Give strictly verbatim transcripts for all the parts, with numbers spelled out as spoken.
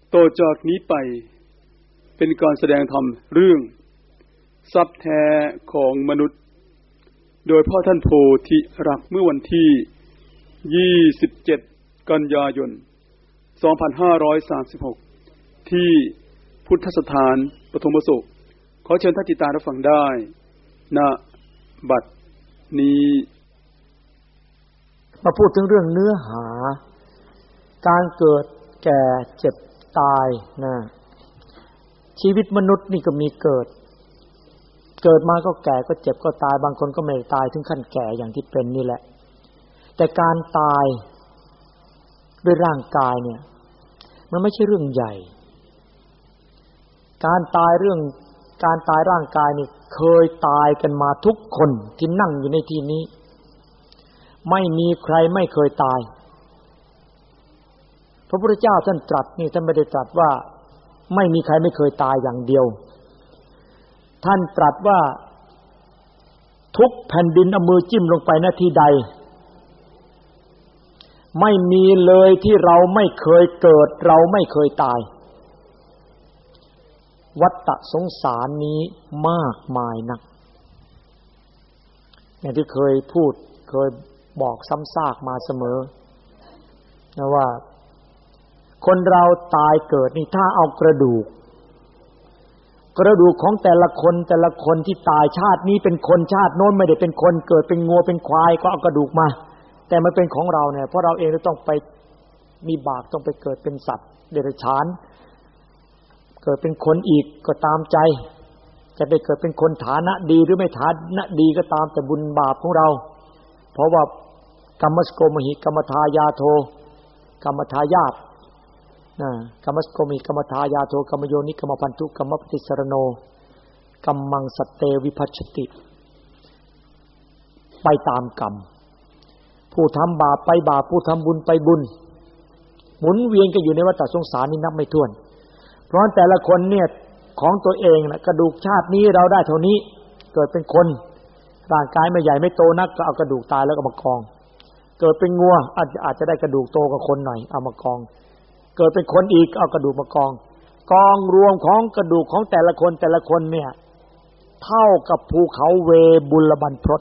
ต่อจากนี้ไปเป็นการแสดงธรรมเรื่องทรัพย์แท้ของมนุษย์โดยพ่อท่านโพธิรักษ์เมื่อวันที่ยี่สิบเจ็ดกันยายนสองพันห้าร้อยสามสิบหกที่พุทธสถานปฐมสุขขอเชิญท่านติดตามรับฟังได้ณบัดนี้มาพูดถึงเรื่องเนื้อหาการเกิดแก่เจ็บตายนะชีวิตมนุษย์นี่ก็มีเกิดเกิดมาก็แก่ก็เจ็บก็ตายบางคนก็ไม่ตายถึงขั้นแก่อย่างที่เป็นนี่แหละแต่การตายด้วยร่างกายเนี่ยมันไม่ใช่เรื่องใหญ่การตายเรื่องการตายร่างกายนี่เคยตายกันมาทุกคนที่นั่งอยู่ในที่นี้ไม่มีใครไม่เคยตายพระพุทธเจ้าท่านตรัสนี่ท่านไม่ได้ตรัสว่าไม่มีใครไม่เคยตายอย่างเดียวท่านตรัสว่าทุกแผ่นดินเอามือจิ้มลงไปณที่ใดไม่มีเลยที่เราไม่เคยเกิดเราไม่เคยตายวัฏสงสารนี้มากมายนักอย่างที่เคยพูดเคยบอกซ้ำซากมาเสมอนะว่าคนเราตายเกิดนี่ถ้าเอากระดูกกระดูกของแต่ละคนแต่ละคนที่ตายชาตินี้เป็นคนชาติโน้นไม่ได้เป็นคนเกิดเป็นงัวเป็นควายก็เอากระดูกมาแต่มันเป็นของเราเนี่ยเพราะเราเองจะต้องไปมีบาปต้องไปเกิดเป็นสัตว์เดรัจฉานเกิดเป็นคนอีกก็ตามใจจะได้เกิดเป็นคนฐานะดีหรือไม่ฐานะดีก็ตามแต่บุญบาปของเราเพราะว่ากรรมสโกมหิกรรมทายาโทกรรมทายาทนะกรรมสโกมิกรรมทายาโทกรรมโยนิกรรมพันธุกรรมปฏิสรโนกัมมังสัตเตวิภัชชติไปตามกรรมผู้ทำบาปไปบาปผู้ทำบุญไปบุญหมุนเวียนกันอยู่ในวัฏสงสารนี้นับไม่ถ้วนเพราะแต่ละคนเนี่ยของตัวเองนะกระดูกชาตินี้เราได้เท่านี้เกิดเป็นคนร่างกายไม่ใหญ่ไม่โตนักก็เอากระดูกตายแล้วก็มากองเกิดเป็นงัวอาจจะอาจจะได้กระดูกโตกว่าคนหน่อยเอามากองเกิดเป็นคนอีกเอากระดูกมากองกองรวมของกระดูกของแต่ละคนแต่ละคนเนี่ยเท่ากับภูเขาเวบุลบันพรต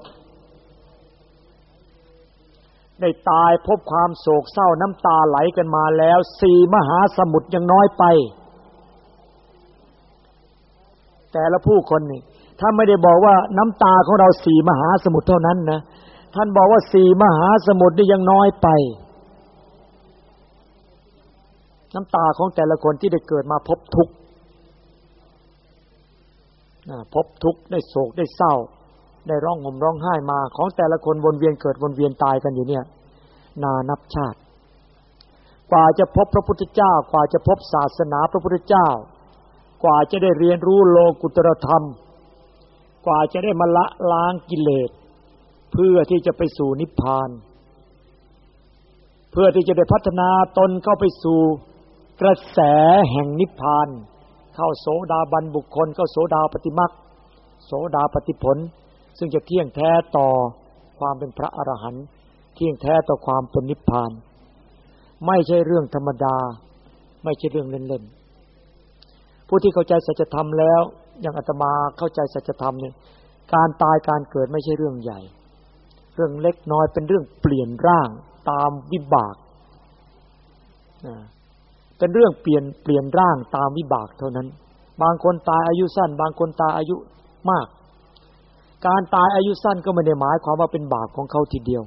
ได้ตายพบความโศกเศร้าน้ำตาไหลกันมาแล้วสี่มหาสมุทรยังน้อยไปแต่ละผู้คนนี่ถ้าไม่ได้บอกว่าน้ำตาของเราสี่มหาสมุทรเท่านั้นนะท่านบอกว่าสี่มหาสมุทรนี่ยังน้อยไปน้ำตาของแต่ละคนที่ได้เกิดมาพบทุกข์พบทุกข์ได้โศกได้เศร้าได้ร้องห่มร้องไห้มาของแต่ละคนวนเวียนเกิดวนเวียนตายกันอยู่เนี่ยนานับชาติกว่าจะพบพระพุทธเจ้ากว่าจะพบศาสนาพระพุทธเจ้ากว่าจะได้เรียนรู้โลกุตตรธรรมกว่าจะได้มาละล้างกิเลสเพื่อที่จะไปสู่นิพพานเพื่อที่จะได้พัฒนาตนเข้าไปสู่กระแสแห่งนิพพานเข้าโสดาบันบุคคลเข้าโสดาปฏิมรรคโสดาปฏิผลซึ่งจะเที่ยงแท้ต่อความเป็นพระอรหันต์เที่ยงแท้ต่อความเป็นนิพพานไม่ใช่เรื่องธรรมดาไม่ใช่เรื่องเล่นๆผู้ที่เข้าใจสัจธรรมแล้วอย่างอาตมาเข้าใจสัจธรรมเนี่ยการตายการเกิดไม่ใช่เรื่องใหญ่เรื่องเล็กน้อยเป็นเรื่องเปลี่ยนร่างตามวิบากนะเป็นเรื่องเปลี่ยนเปลี่ยนร่างตามวิบากเท่านั้นบางคนตายอายุสั้นบางคนตายอายุมากการตายอายุสั้นก็ไม่ได้หมายความว่าเป็นบาปของเขาทีเดียว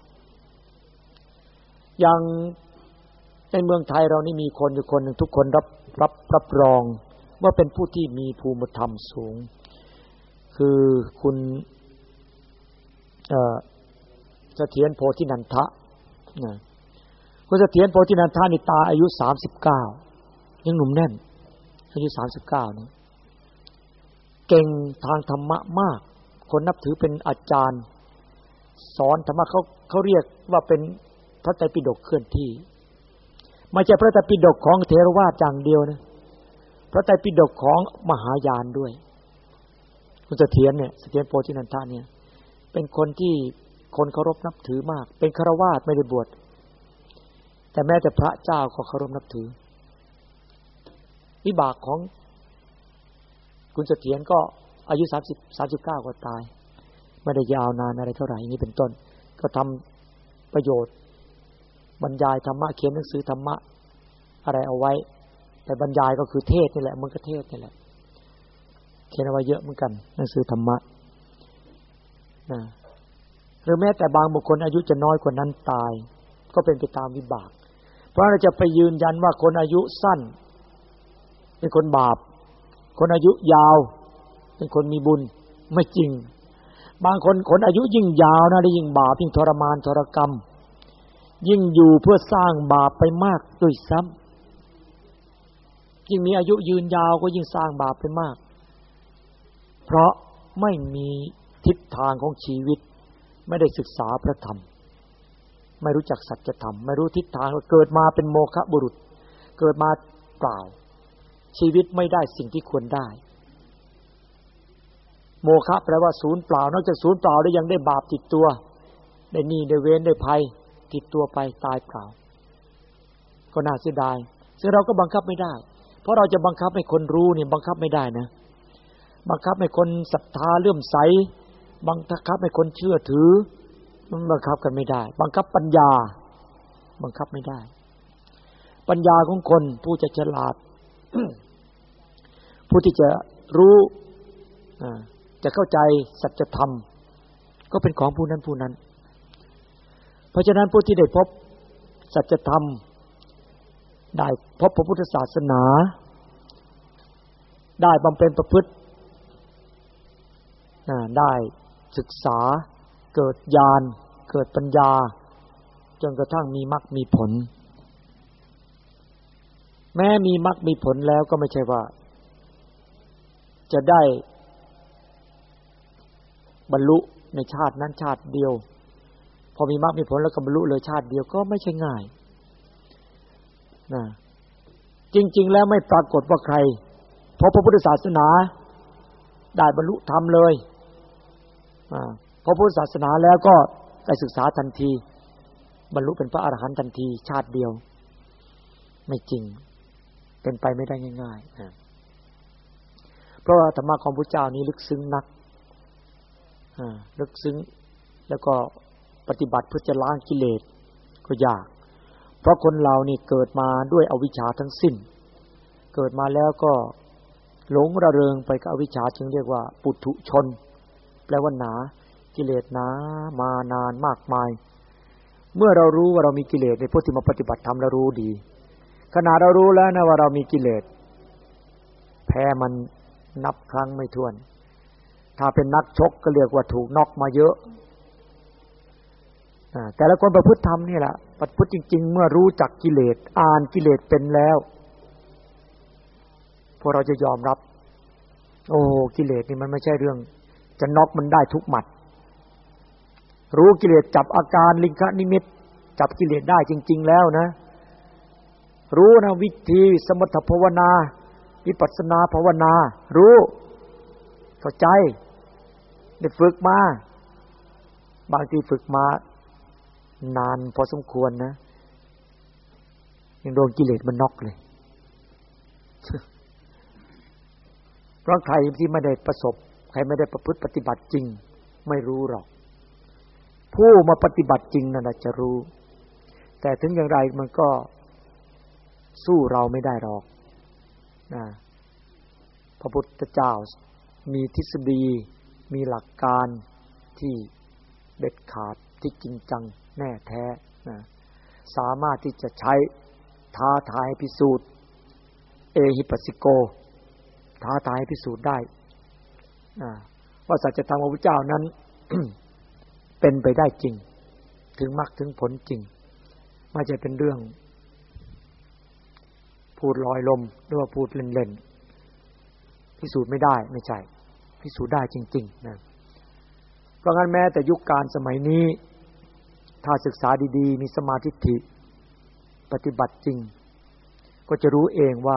อย่างในเมืองไทยเรานี่มีคนอยู่คนหนึ่งทุกคนรับรับรับรองว่าเป็นผู้ที่มีภูมิธรรมสูงคือคุณเอ่อเสถียรโพธินันทะนะคุณเสถียรโพธินันทะนี่ตายอายุสามสิบเก้ายังหนุ่มแน่นอายุสามสิบเก้านะเก่งทางธรรมะมากคนนับถือเป็นอาจารย์สอนธรรมะเขาเขาเรียกว่าเป็นพระไตรปิฎกเคลื่อนที่ไม่ใช่พระไตรปิฎกของเถรวาทอย่างเดียวนะพระไตรปิฎกของมหายานด้วยคุณเสถียรเนี่ยเสถียรโพธินันทะเนี่ยเป็นคนที่คนเคารพนับถือมากเป็นฆราวาสไม่ได้บวชแต่แม้แต่พระเจ้าก็เคารพนับถือวิบากของคุณเสถียรก็อายุสามสิบ สามสิบเก้าก็ตายไม่ได้ยาวนานอะไรเท่าไหร่อย่างนี้เป็นต้นก็ทำประโยชน์บรรยายธรรมะเขียนหนังสือธรรมะอะไรเอาไว้แต่บรรยายก็คือเทศนี่แหละมันก็เทศนี่แหละเขียนเอาไว้เยอะเหมือนกันหนังสือธรรมะนะหรือแม้แต่บางบุคคลอายุจะน้อยกว่านั้นตายก็เป็นไปตามวิบากเพราะเราจะไปยืนยันว่าคนอายุสั้นเป็นคนบาปคนอายุยาวเป็นคนมีบุญไม่จริงบางคนคนอายุยิ่งยาวนะได้ยิ่งบาปยิ่งทรมานทรกรรมยิ่งอยู่เพื่อสร้างบาปไปมากด้วยซ้ำยิ่งมีอายุยืนยาวก็ยิ่งสร้างบาปไปมากเพราะไม่มีทิศทางของชีวิตไม่ได้ศึกษาพระธรรมไม่รู้จักสัจธรรมไม่รู้ทิศทางเกิดมาเป็นโมฆะบุรุษเกิดมาเปล่าชีวิตไม่ได้สิ่งที่ควรได้โมฆะแปลว่าศูนย์เปล่านอกจากศูนย์เปล่าแล้วยังได้บาปติดตัวได้หนี้ได้เวรได้ภัยติดตัวไปตายเปล่าก็น่าเสียดายซึ่งเราก็บังคับไม่ได้เพราะเราจะบังคับให้คนรู้เนี่ยบังคับไม่ได้นะบังคับให้คนศรัทธาเลื่อมใสบังคับให้คนเชื่อถือมันบังคับกันไม่ได้บังคับปัญญาบังคับไม่ได้ปัญญาของคนผู้จะฉลาด ผู้ที่จะรู้จะเข้าใจสัจธรรมก็เป็นของผู้นั้นผู้นั้นเพราะฉะนั้นผู้ที่ได้พบสัจธรรมได้พบพระพุทธศาสนาได้บำเพ็ญประพฤติได้ศึกษาเกิดญาณเกิดปัญญาจนกระทั่งมีมรรคมีผลแม้มีมรรคมีผลแล้วก็ไม่ใช่ว่าจะได้บรรลุในชาตินั้นชาติเดียวพอมีมรรคมีผลแล้วก็บรรลุเลยชาติเดียวก็ไม่ใช่ง่ายนะจริงๆแล้วไม่ปรากฏว่าใครพอพระพุทธศาสนาได้บรรลุธรรมเลยอ่าพอพุทธศาสนาแล้วก็ได้ศึกษาทันทีบรรลุเป็นพระอรหันต์ทันทีชาติเดียวไม่จริงเป็นไปไม่ได้ง่ายๆนะเพราะว่าธรรมะของพระเจ้านี้ลึกซึ้งนักอ่าลึกซึ้งแล้วก็ปฏิบัติเพื่อจะล้างกิเลสก็ยากเพราะคนเรานี่เกิดมาด้วยอวิชชาทั้งสิ้นเกิดมาแล้วก็หลงระเริงไปกับอวิชชาจึงเรียกว่าปุถุชนแปลว่าหนากิเลสหนามานานมากมายเมื่อเรารู้ว่าเรามีกิเลสในพวกที่มาปฏิบัติธรรมเรารู้ดีขณะเรารู้แล้วนะว่าเรามีกิเลสแพ้มันนับครั้งไม่ถ้วนถ้าเป็นนักชกก็เรียกว่าถูกน็อกมาเยอะแต่ละคนประพฤติธรรมนี่แหละประพฤติจริงๆเมื่อรู้จักกิเลสอ่านกิเลสเป็นแล้วพวกเราจะยอมรับโอ้กิเลสนี่มันไม่ใช่เรื่องจะน็อกมันได้ทุกหมัดรู้กิเลสจับอาการลิงคนิมิตจับกิเลสได้จริงๆแล้วนะรู้นะวิธีสมถภาวนาวิปัสสนาภาวนารู้เข้าใจได้ฝึกมาบางทีฝึกมานานพอสมควรนะยังโดนกิเลสมันน็อกเลยเพราะใครที่ไม่ได้ประสบใครไม่ได้ประพฤติปฏิบัติจริงไม่รู้หรอกผู้มาปฏิบัติจริงนั่นแหละจะรู้แต่ถึงอย่างไรมันก็สู้เราไม่ได้หรอกนะพระพุทธเจ้ามีทฤษฎีมีหลักการที่เด็ดขาดที่จริงจังแน่แท้นะสามารถที่จะใช้ท้าทายพิสูจน์เอหิปัสสิโกท้าทายพิสูจน์ได้ว่าสัจธรรมของพระเจ้านั้น เป็นไปได้จริงถึงมรรคถึงผลจริงไม่ใช่เป็นเรื่องพูดลอยลมหรือว่าพูดเล่นๆพิสูจน์ไม่ได้ไม่ใช่พิสูจน์ได้จริงๆนะเพราะงั้นแม้แต่ยุคการสมัยนี้ถ้าศึกษาดีๆมีสมาธิฏฐิปฏิบัติจริงก็จะรู้เองว่า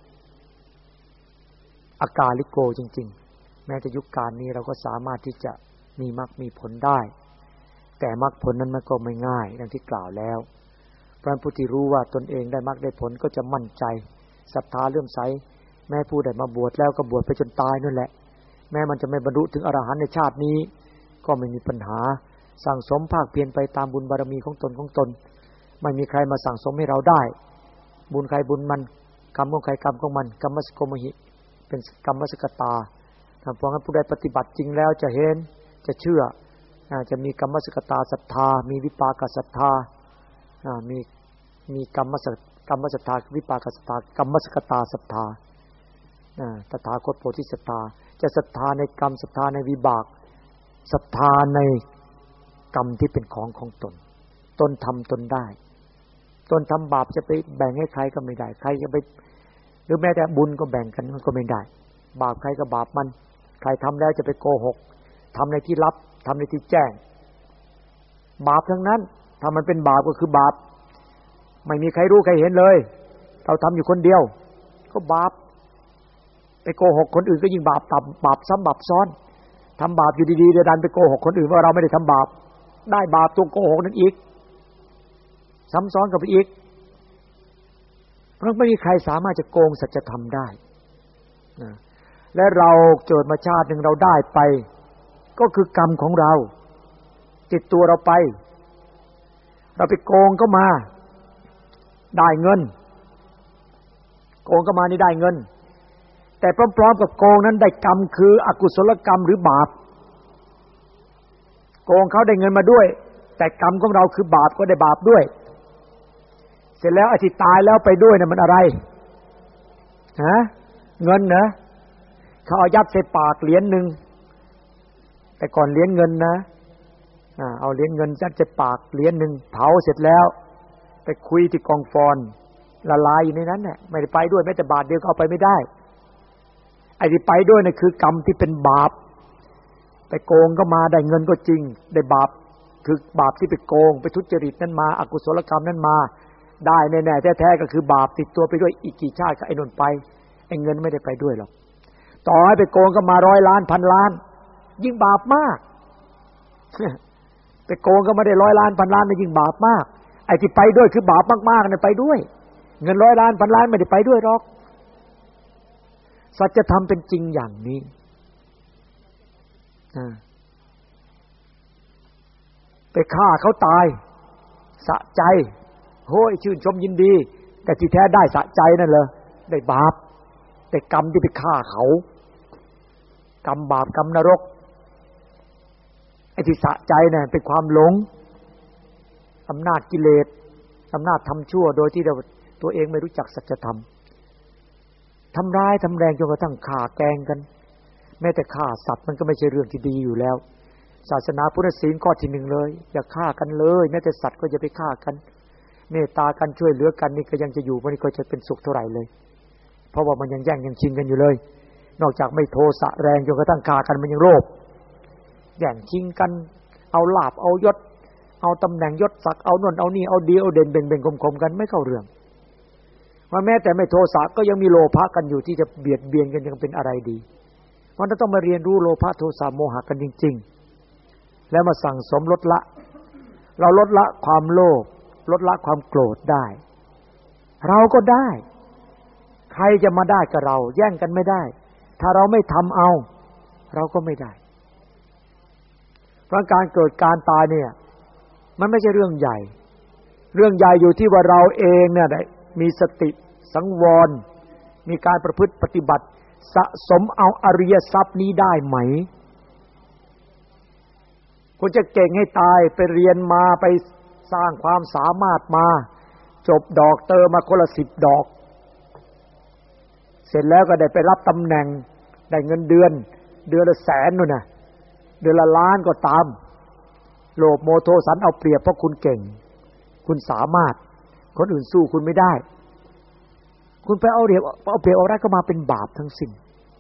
อากาลิโกจริงๆแม้แต่ยุคการนี้เราก็สามารถที่จะมีมรรคมีผลได้แต่มรรคผลนั้นมันก็ไม่ง่ายดังที่กล่าวแล้วเพราะผู้ที่รู้ว่าตนเองได้มรรคได้ผลก็จะมั่นใจศรัทธาเลื่อมใสแม้ผู้ใดมาบวชแล้วก็บวชไปจนตายนั่นแหละแม้มันจะไม่บรรลุถึงอรหันต์ในชาตินี้ก็ไม่มีปัญหาสั่งสมภาคเพียรไปตามบุญบารมีของตนของตนไม่มีใครมาสั่งสมให้เราได้บุญใครบุญมันกรรมของใครกรรมของมันกรรมสกโมหิเป็นกรรมสกตาเพราะงั้นผู้ใดปฏิบัติจริงแล้วจะเห็นจะเชื่อจะมีกรรมสกตาศรัทธามีวิปากศรัทธามีมีกรรมสกรรมศรัทธาวิปากศรัทธากรรมสกตาศรัทธาตถาคตโพธิศรัทธาจะศรัทธาในกรรมศรัทธาในวิบากศรัทธาในกรรมที่เป็นของของตนตนทำตนได้ตนทำบาปจะไปแบ่งให้ใครก็ไม่ได้ใครจะไปหรือแม้แต่บุญก็แบ่งกันมันก็ไม่ได้บาปใครก็บาปมันใครทำแล้วจะไปโกหกทำในที่ลับทำในที่แจ้งบาปทั้งนั้นถ้ามันเป็นบาปก็คือบาปไม่มีใครรู้ใครเห็นเลยเราทำอยู่คนเดียวก็บาปไปโกหกคนอื่นก็ยิ่งบาปต่ำบาปซ้ำบาปซ้อนทำบาปอยู่ดีๆเดี๋ยวดันไปโกหกคนอื่นว่าเราไม่ได้ทำบาปได้บาปตัวโกหกนั้นอีกซ้ำซ้อนกับไปอีกเพราะไม่มีใครสามารถจะโกงสัจธรรมได้นะและเราเกิดมาชาติหนึ่งเราได้ไปก็คือกรรมของเราติดตัวเราไปเราไปโกงก็มาได้เงินโกงก็มานี่ได้เงินแต่พร้อมๆกับโกงนั้นได้กรรมคืออกุศลกรรมหรือบาปโกงเขาได้เงินมาด้วยแต่กรรมของเราคือบาปก็ได้บาปด้วยเสร็จแล้วไอ้ที่ตายแล้วไปด้วยน่ะมันอะไรฮะเงินนะเขาเอายัดใส่ปากเหรียญนึงแต่ก่อนเหรียญเงินนะอ่าเอาเหรียญเงินยัดใส่ปากเหรียญนึงเผาเสร็จแล้วไปคุยที่กองฟอนละลายอยู่ในนั้นน่ะไม่ได้ไปด้วยแม้แต่บาทเดียวก็เอาไปไม่ได้ไอ้ที่ไปด้วยน่ะคือกรรมที่เป็นบาปไปโกงก็มาได้เงินก็จริงได้บาปคือบาปที่ไปโกงไปทุจริตนั้นมาอกุศลกรรมนั้นมาได้แน่ๆแท้ๆก็คือบาปติดตัวไปด้วยอีกกี่ชาติก็ไอ้นนไปไอ้เงินไม่ได้ไปด้วยหรอกต่อให้ไปโกงก็มาร้อยล้านพันล้านยิ่งบาปมากไปโกงก็ไม่ได้ร้อยล้านพันล้านนี่ยิ่งบาปมากไอ้ที่ไปด้วยคือบาปมากๆเนี่ยไปด้วยเงินร้อยล้านพันล้านไม่ได้ไปด้วยหรอกสัจธรรมเป็นจริงอย่างนี้ไปฆ่าเขาตายสะใจโห้ยชื่นชมยินดีแต่ที่แท้ได้สะใจนั่นเหรอได้บาปแต่กรรมที่ไปฆ่าเขากรรมบาปกรรมนรกไอ้ที่สะใจน่ะเป็นความหลงอำนาจกิเลสอำนาจทำชั่วโดยที่ตัวเองไม่รู้จักสัจธรรมทำร้ายทำแรงจนกระทั่งฆ่าแกล้งกันแม้แต่ฆ่าสัตว์มันก็ไม่ใช่เรื่องที่ดีอยู่แล้วศาสนาพุทธศีลข้อที่หนึ่งเลยอย่าฆ่ากันเลยแม้แต่สัตว์ก็อย่าไปฆ่ากันเมตตากันช่วยเหลือกันนี่ก็ยังจะอยู่มันก็จะเป็นสุขเท่าไหร่เลยเพราะว่ามันยังแย่งยังชิงกันอยู่เลยนอกจากไม่โทสะแรงจนกระทั่งฆ่ากันมันยังโลภแย่งชิงกันเอาลาภเอายศเอาตำแหน่งยศศักดิ์เอาโน่นเอานี่เอาดีเอาเด่นเบ่งๆคมๆกันไม่เข้าเรื่องว่าแม้แต่ไม่โทสะก็ยังมีโลภะกันอยู่ที่จะเบียดเบียนกันยังเป็นอะไรดีเพราะฉะนั้นต้องมาเรียนรู้โลภะโทสะโมหะกันจริงๆแล้วมาสั่งสมลดละเราลดละความโลภลดละความโกรธได้เราก็ได้ใครจะมาได้กับเราแย่งกันไม่ได้ถ้าเราไม่ทำเอาเราก็ไม่ได้เพราะการเกิดการตายเนี่ยมันไม่ใช่เรื่องใหญ่เรื่องใหญ่อยู่ที่ว่าเราเองเนี่ยได้มีสติสังวรมีการประพฤติปฏิบัติสะสมเอาอริยทรัพย์นี้ได้ไหมคุณจะเก่งให้ตายไปเรียนมาไปสร้างความสามารถมาจบดอกเตอร์มาคนละสิบดอกเสร็จแล้วก็ได้ไปรับตำแหน่งได้เงินเดือนเดือนละแสนนู่นน่ะเดือนละล้านก็ตามโลภโมโทสันเอาเปรียบเพราะคุณเก่งคุณสามารถคนอื่นสู้คุณไม่ได้คุณไปเอาเปรียบเอาเปรียบเอารัดก็มาเป็นบาปทั้งสิ้น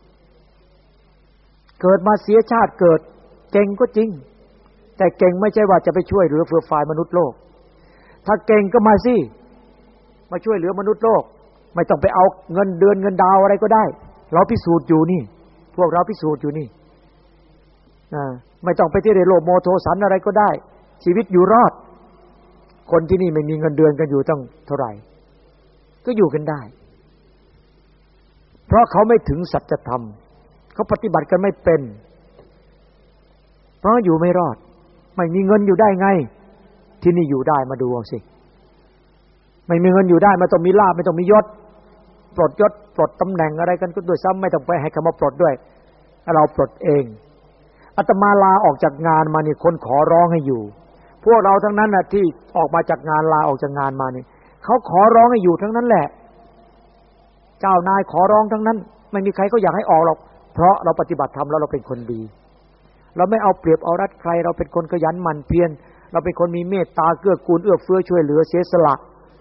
เกิดมาเสียชาติเกิดเก่งก็จริงแต่เก่งไม่ใช่ว่าจะไปช่วยเหลือเฟื่อฟายมนุษย์โลกถ้าเก่งก็มาสิมาช่วยเหลือมนุษย์โลกไม่ต้องไปเอาเงินเดือนเงินดาวอะไรก็ได้เราพิสูจน์อยู่นี่พวกเราพิสูจน์อยู่นี่อ่าไม่ต้องไปที่เรโลภโมโทสันอะไรก็ได้ชีวิตอยู่รอดคนที่นี่ไม่มีเงินเดือนกันอยู่ตั้งเท่าไหร่ก็อยู่กันได้เพราะเขาไม่ถึงสัจธรรมเขาปฏิบัติกันไม่เป็นเพราะอยู่ไม่รอดไม่มีเงินอยู่ได้ไงที่นี่อยู่ได้มาดูเอาสิไม่มีเงินอยู่ได้ไม่ต้องมีลาภไม่ต้องมียศปลดยศปลดตำแหน่งอะไรกันก็ด้วยซ้ำไม่ต้องไปให้คำว่าปลดด้วยเราปลดเองอาตมาลาออกจากงานมานี่คนขอร้องให้อยู่พวกเราทั้งนั้นน่ะที่ออกมาจากงานลาออกจากงานมานี่เขาขอร้องให้อยู่ทั้งนั้นแหละเจ้านายขอร้องทั้งนั้นไม่มีใครก็อยากให้ออกหรอกเพราะเราปฏิบัติธรรมแล้วเราเป็นคนดีเราไม่เอาเปรียบเอารัดใครเราเป็นคนขยันหมั่นเพียรเราเป็นคนมีเมตตาเกื้อกูลเอื้อเฟื้อช่วยเหลือเสียสละ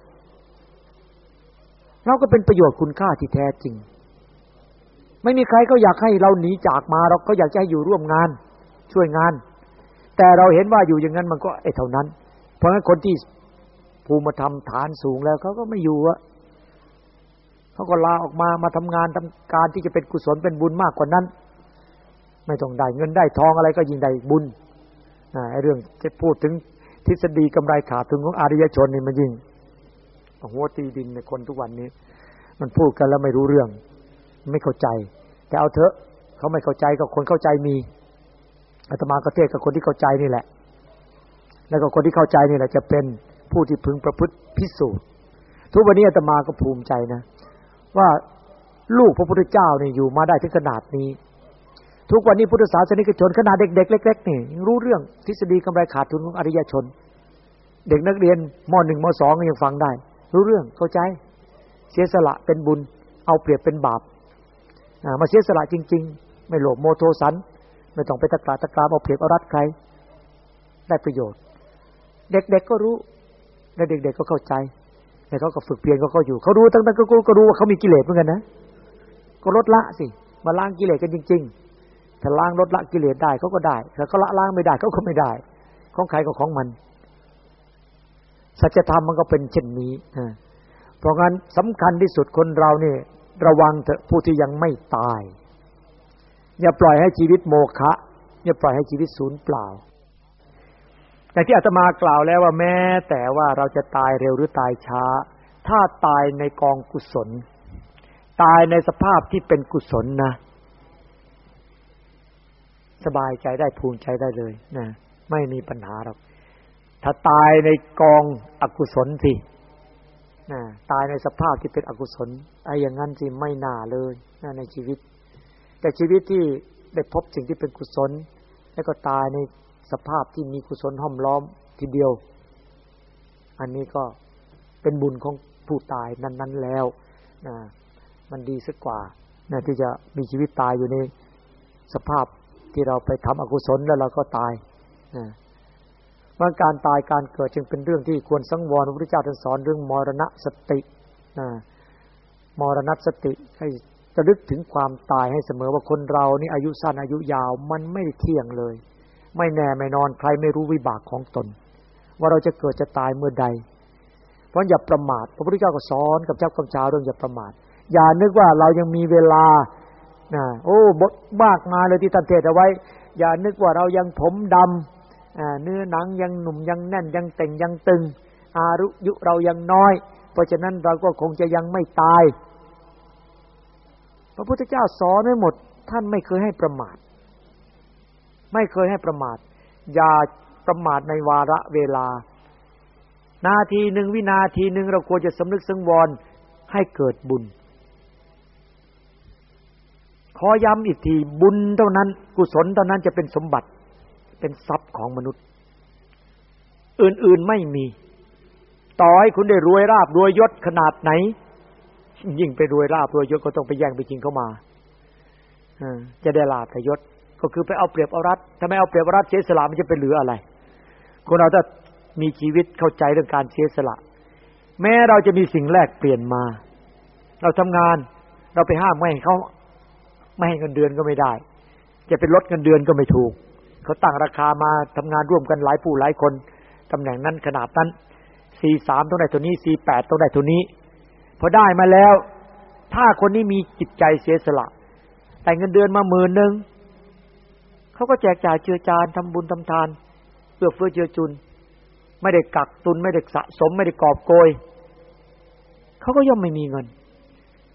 เราก็เป็นประโยชน์คุณค่าที่แท้จริงไม่มีใครก็อยากให้เราหนีจากมาเราก็อยากจะให้อยู่ร่วมงานช่วยงานแต่เราเห็นว่าอยู่อย่างนั้นมันก็ไอ้เท่านั้นเพราะงั้นคนที่ภูมิธรรมฐานสูงแล้วเขาก็ไม่อยู่อะเขาก็ลาออกมามาทำงานทำการที่จะเป็นกุศลเป็นบุญมากกว่านั้นไม่ต้องได้เงินได้ทองอะไรก็ยิ่งได้บุญนะไอ้เรื่องจะพูดถึงทฤษฎีกำไรขาดทุนของอริยชนนี่มันยิ่งหัวตีดินในคนทุกวันนี้มันพูดกันแล้วไม่รู้เรื่องไม่เข้าใจแต่เอาเถอะเขาไม่เข้าใจก็คนเข้าใจมีอาตมาก็เทศกับคนที่เข้าใจนี่แหละแล้วก็คนที่เข้าใจนี่แหละจะเป็นผู้ที่พึงประพฤติพิสูจน์ทุกวันนี้อาตมาก็ภูมิใจนะว่าลูกพระพุทธเจ้านี่อยู่มาได้ถึงขนาดนี้ทุกวันนี้พุทธศาสนิกชนขนาดเด็กๆเล็กๆนี่ยังรู้เรื่องทฤษฎีกำไรขาดทุนของอริยชนเด็กนักเรียนม หนึ่ง ม สอง ก็ยังฟังได้รู้เรื่องเข้าใจเสียสละเป็นบุญเอาเปรียบเป็นบาปมาเสียสละจริงๆไม่โลภโมโทสันไม่ต้องไปตะกร้าตะกรามเอาเปรียบเอารัดใครได้ประโยชน์เด็กๆก็รู้และเด็กๆก็เข้าใจแต่เขาก็ฝึกเพียรเขาก็อยู่เขารู้ตั้งแต่ก็ก็รู้ว่าเขามีกิเลสเหมือนกันนะก็ลดละสิมาล้างกิเลสกันจริงๆถ้าล้างลดละกิเลสได้เขาก็ได้ถ้าเขาละล้างไม่ได้เขาก็ไม่ได้ของใครก็ของมันสัจธรรมมันก็เป็นเช่นนี้เพราะงั้นสำคัญที่สุดคนเราเนี่ยระวังเถอะผู้ที่ยังไม่ตายอย่าปล่อยให้ชีวิตโมฆะอย่าปล่อยให้ชีวิตสูญเปล่าแต่ที่อาตมากล่าวแล้วว่าแม้แต่ว่าเราจะตายเร็วหรือตายช้าถ้าตายในกองกุศลตายในสภาพที่เป็นกุศลนะสบายใจได้ภูมิใจได้เลยนะไม่มีปัญหาหรอกถ้าตายในกองอกุศลสินะตายในสภาพที่เป็นอกุศลไอ้อย่างนั้นสิไม่น่าเลยนะในชีวิตแต่ชีวิตที่ได้พบสิ่งที่เป็นกุศลแล้วก็ตายในสภาพที่มีกุศลห้อมล้อมทีเดียวอันนี้ก็เป็นบุญของผู้ตายนั้นๆแล้วนะมันดีสักกว่านะที่จะมีชีวิตตายอยู่ในสภาพที่เราไปทำอกุศลแล้วเราก็ตายนะว่าการตายการเกิดจึงเป็นเรื่องที่ควรสังวรพระพุทธเจ้าท่านสอนเรื่องมรณสตินะมรณสติให้ระลึกถึงความตายให้เสมอว่าคนเรานี่อายุสั้นอายุยาวมันไม่เที่ยงเลยไม่แน่ไม่นอนใครไม่รู้วิบากของตนว่าเราจะเกิดจะตายเมื่อใดเพราะอย่าประมาทพระพุทธเจ้าก็สอนกับเจ้ากำชาเรื่องอย่าประมาทอย่านึกว่าเรายังมีเวลานะโอ้บทมากมายเลยที่ท่านเทศเอาไว้อย่านึกว่าเรายังผมดำอ่าเนื้อหนังยังหนุ่มยังแน่นยังเต่งยังตึงอายุเรายังน้อยเพราะฉะนั้นเราก็คงจะยังไม่ตายพระพุทธเจ้าสอนไว้หมดท่านไม่เคยให้ประมาทไม่เคยให้ประมาทอย่าประมาทในวาระเวลานาทีหนึ่งวินาทีหนึ่งเราควรจะสำนึกสังวรให้เกิดบุญขอย้ำอีกทีบุญเท่านั้นกุศลเท่านั้นจะเป็นสมบัติเป็นทรัพย์ของมนุษย์อื่นๆไม่มีต่อให้คุณได้รวยราบรวยยศขนาดไหนยิ่งไปรวยราบรวยยศก็ต้องไปแย่งไปจริงเข้ามาจะได้ลาภได้ยศก็คือไปเอาเปรียบเอารัดถ้าไม่เอาเปรียบเอารัดเสียสละมันจะเป็นเหลืออะไรคนเราถ้ามีชีวิตเข้าใจเรื่องการเสียสละแม้เราจะมีสิ่งแลกเปลี่ยนมาเราทำงานเราไปห้ามไม่ให้เขาไม่ให้เงินเดือนก็ไม่ได้จะเป็นลดเงินเดือนก็ไม่ถูกเขาตั้งราคามาทำงานร่วมกันหลายผู้หลายคนตำแหน่งนั้นขนาดนั้น สี่สิบสาม ต้องได้ตัวนี้ สี่สิบแปด ต้องได้ตัวนี้พอได้มาแล้วถ้าคนนี้มีจิตใจเสียสละแต่เงินเดือนมา หมื่น นึงเขาก็แจกจ่ายเจือจานทำบุญทำทานเพื่อเฟื้อเจือจุนไม่ได้กักตุนไม่ได้สะสมไม่ได้กอบโกยเขาก็ย่อมไม่มีเงิน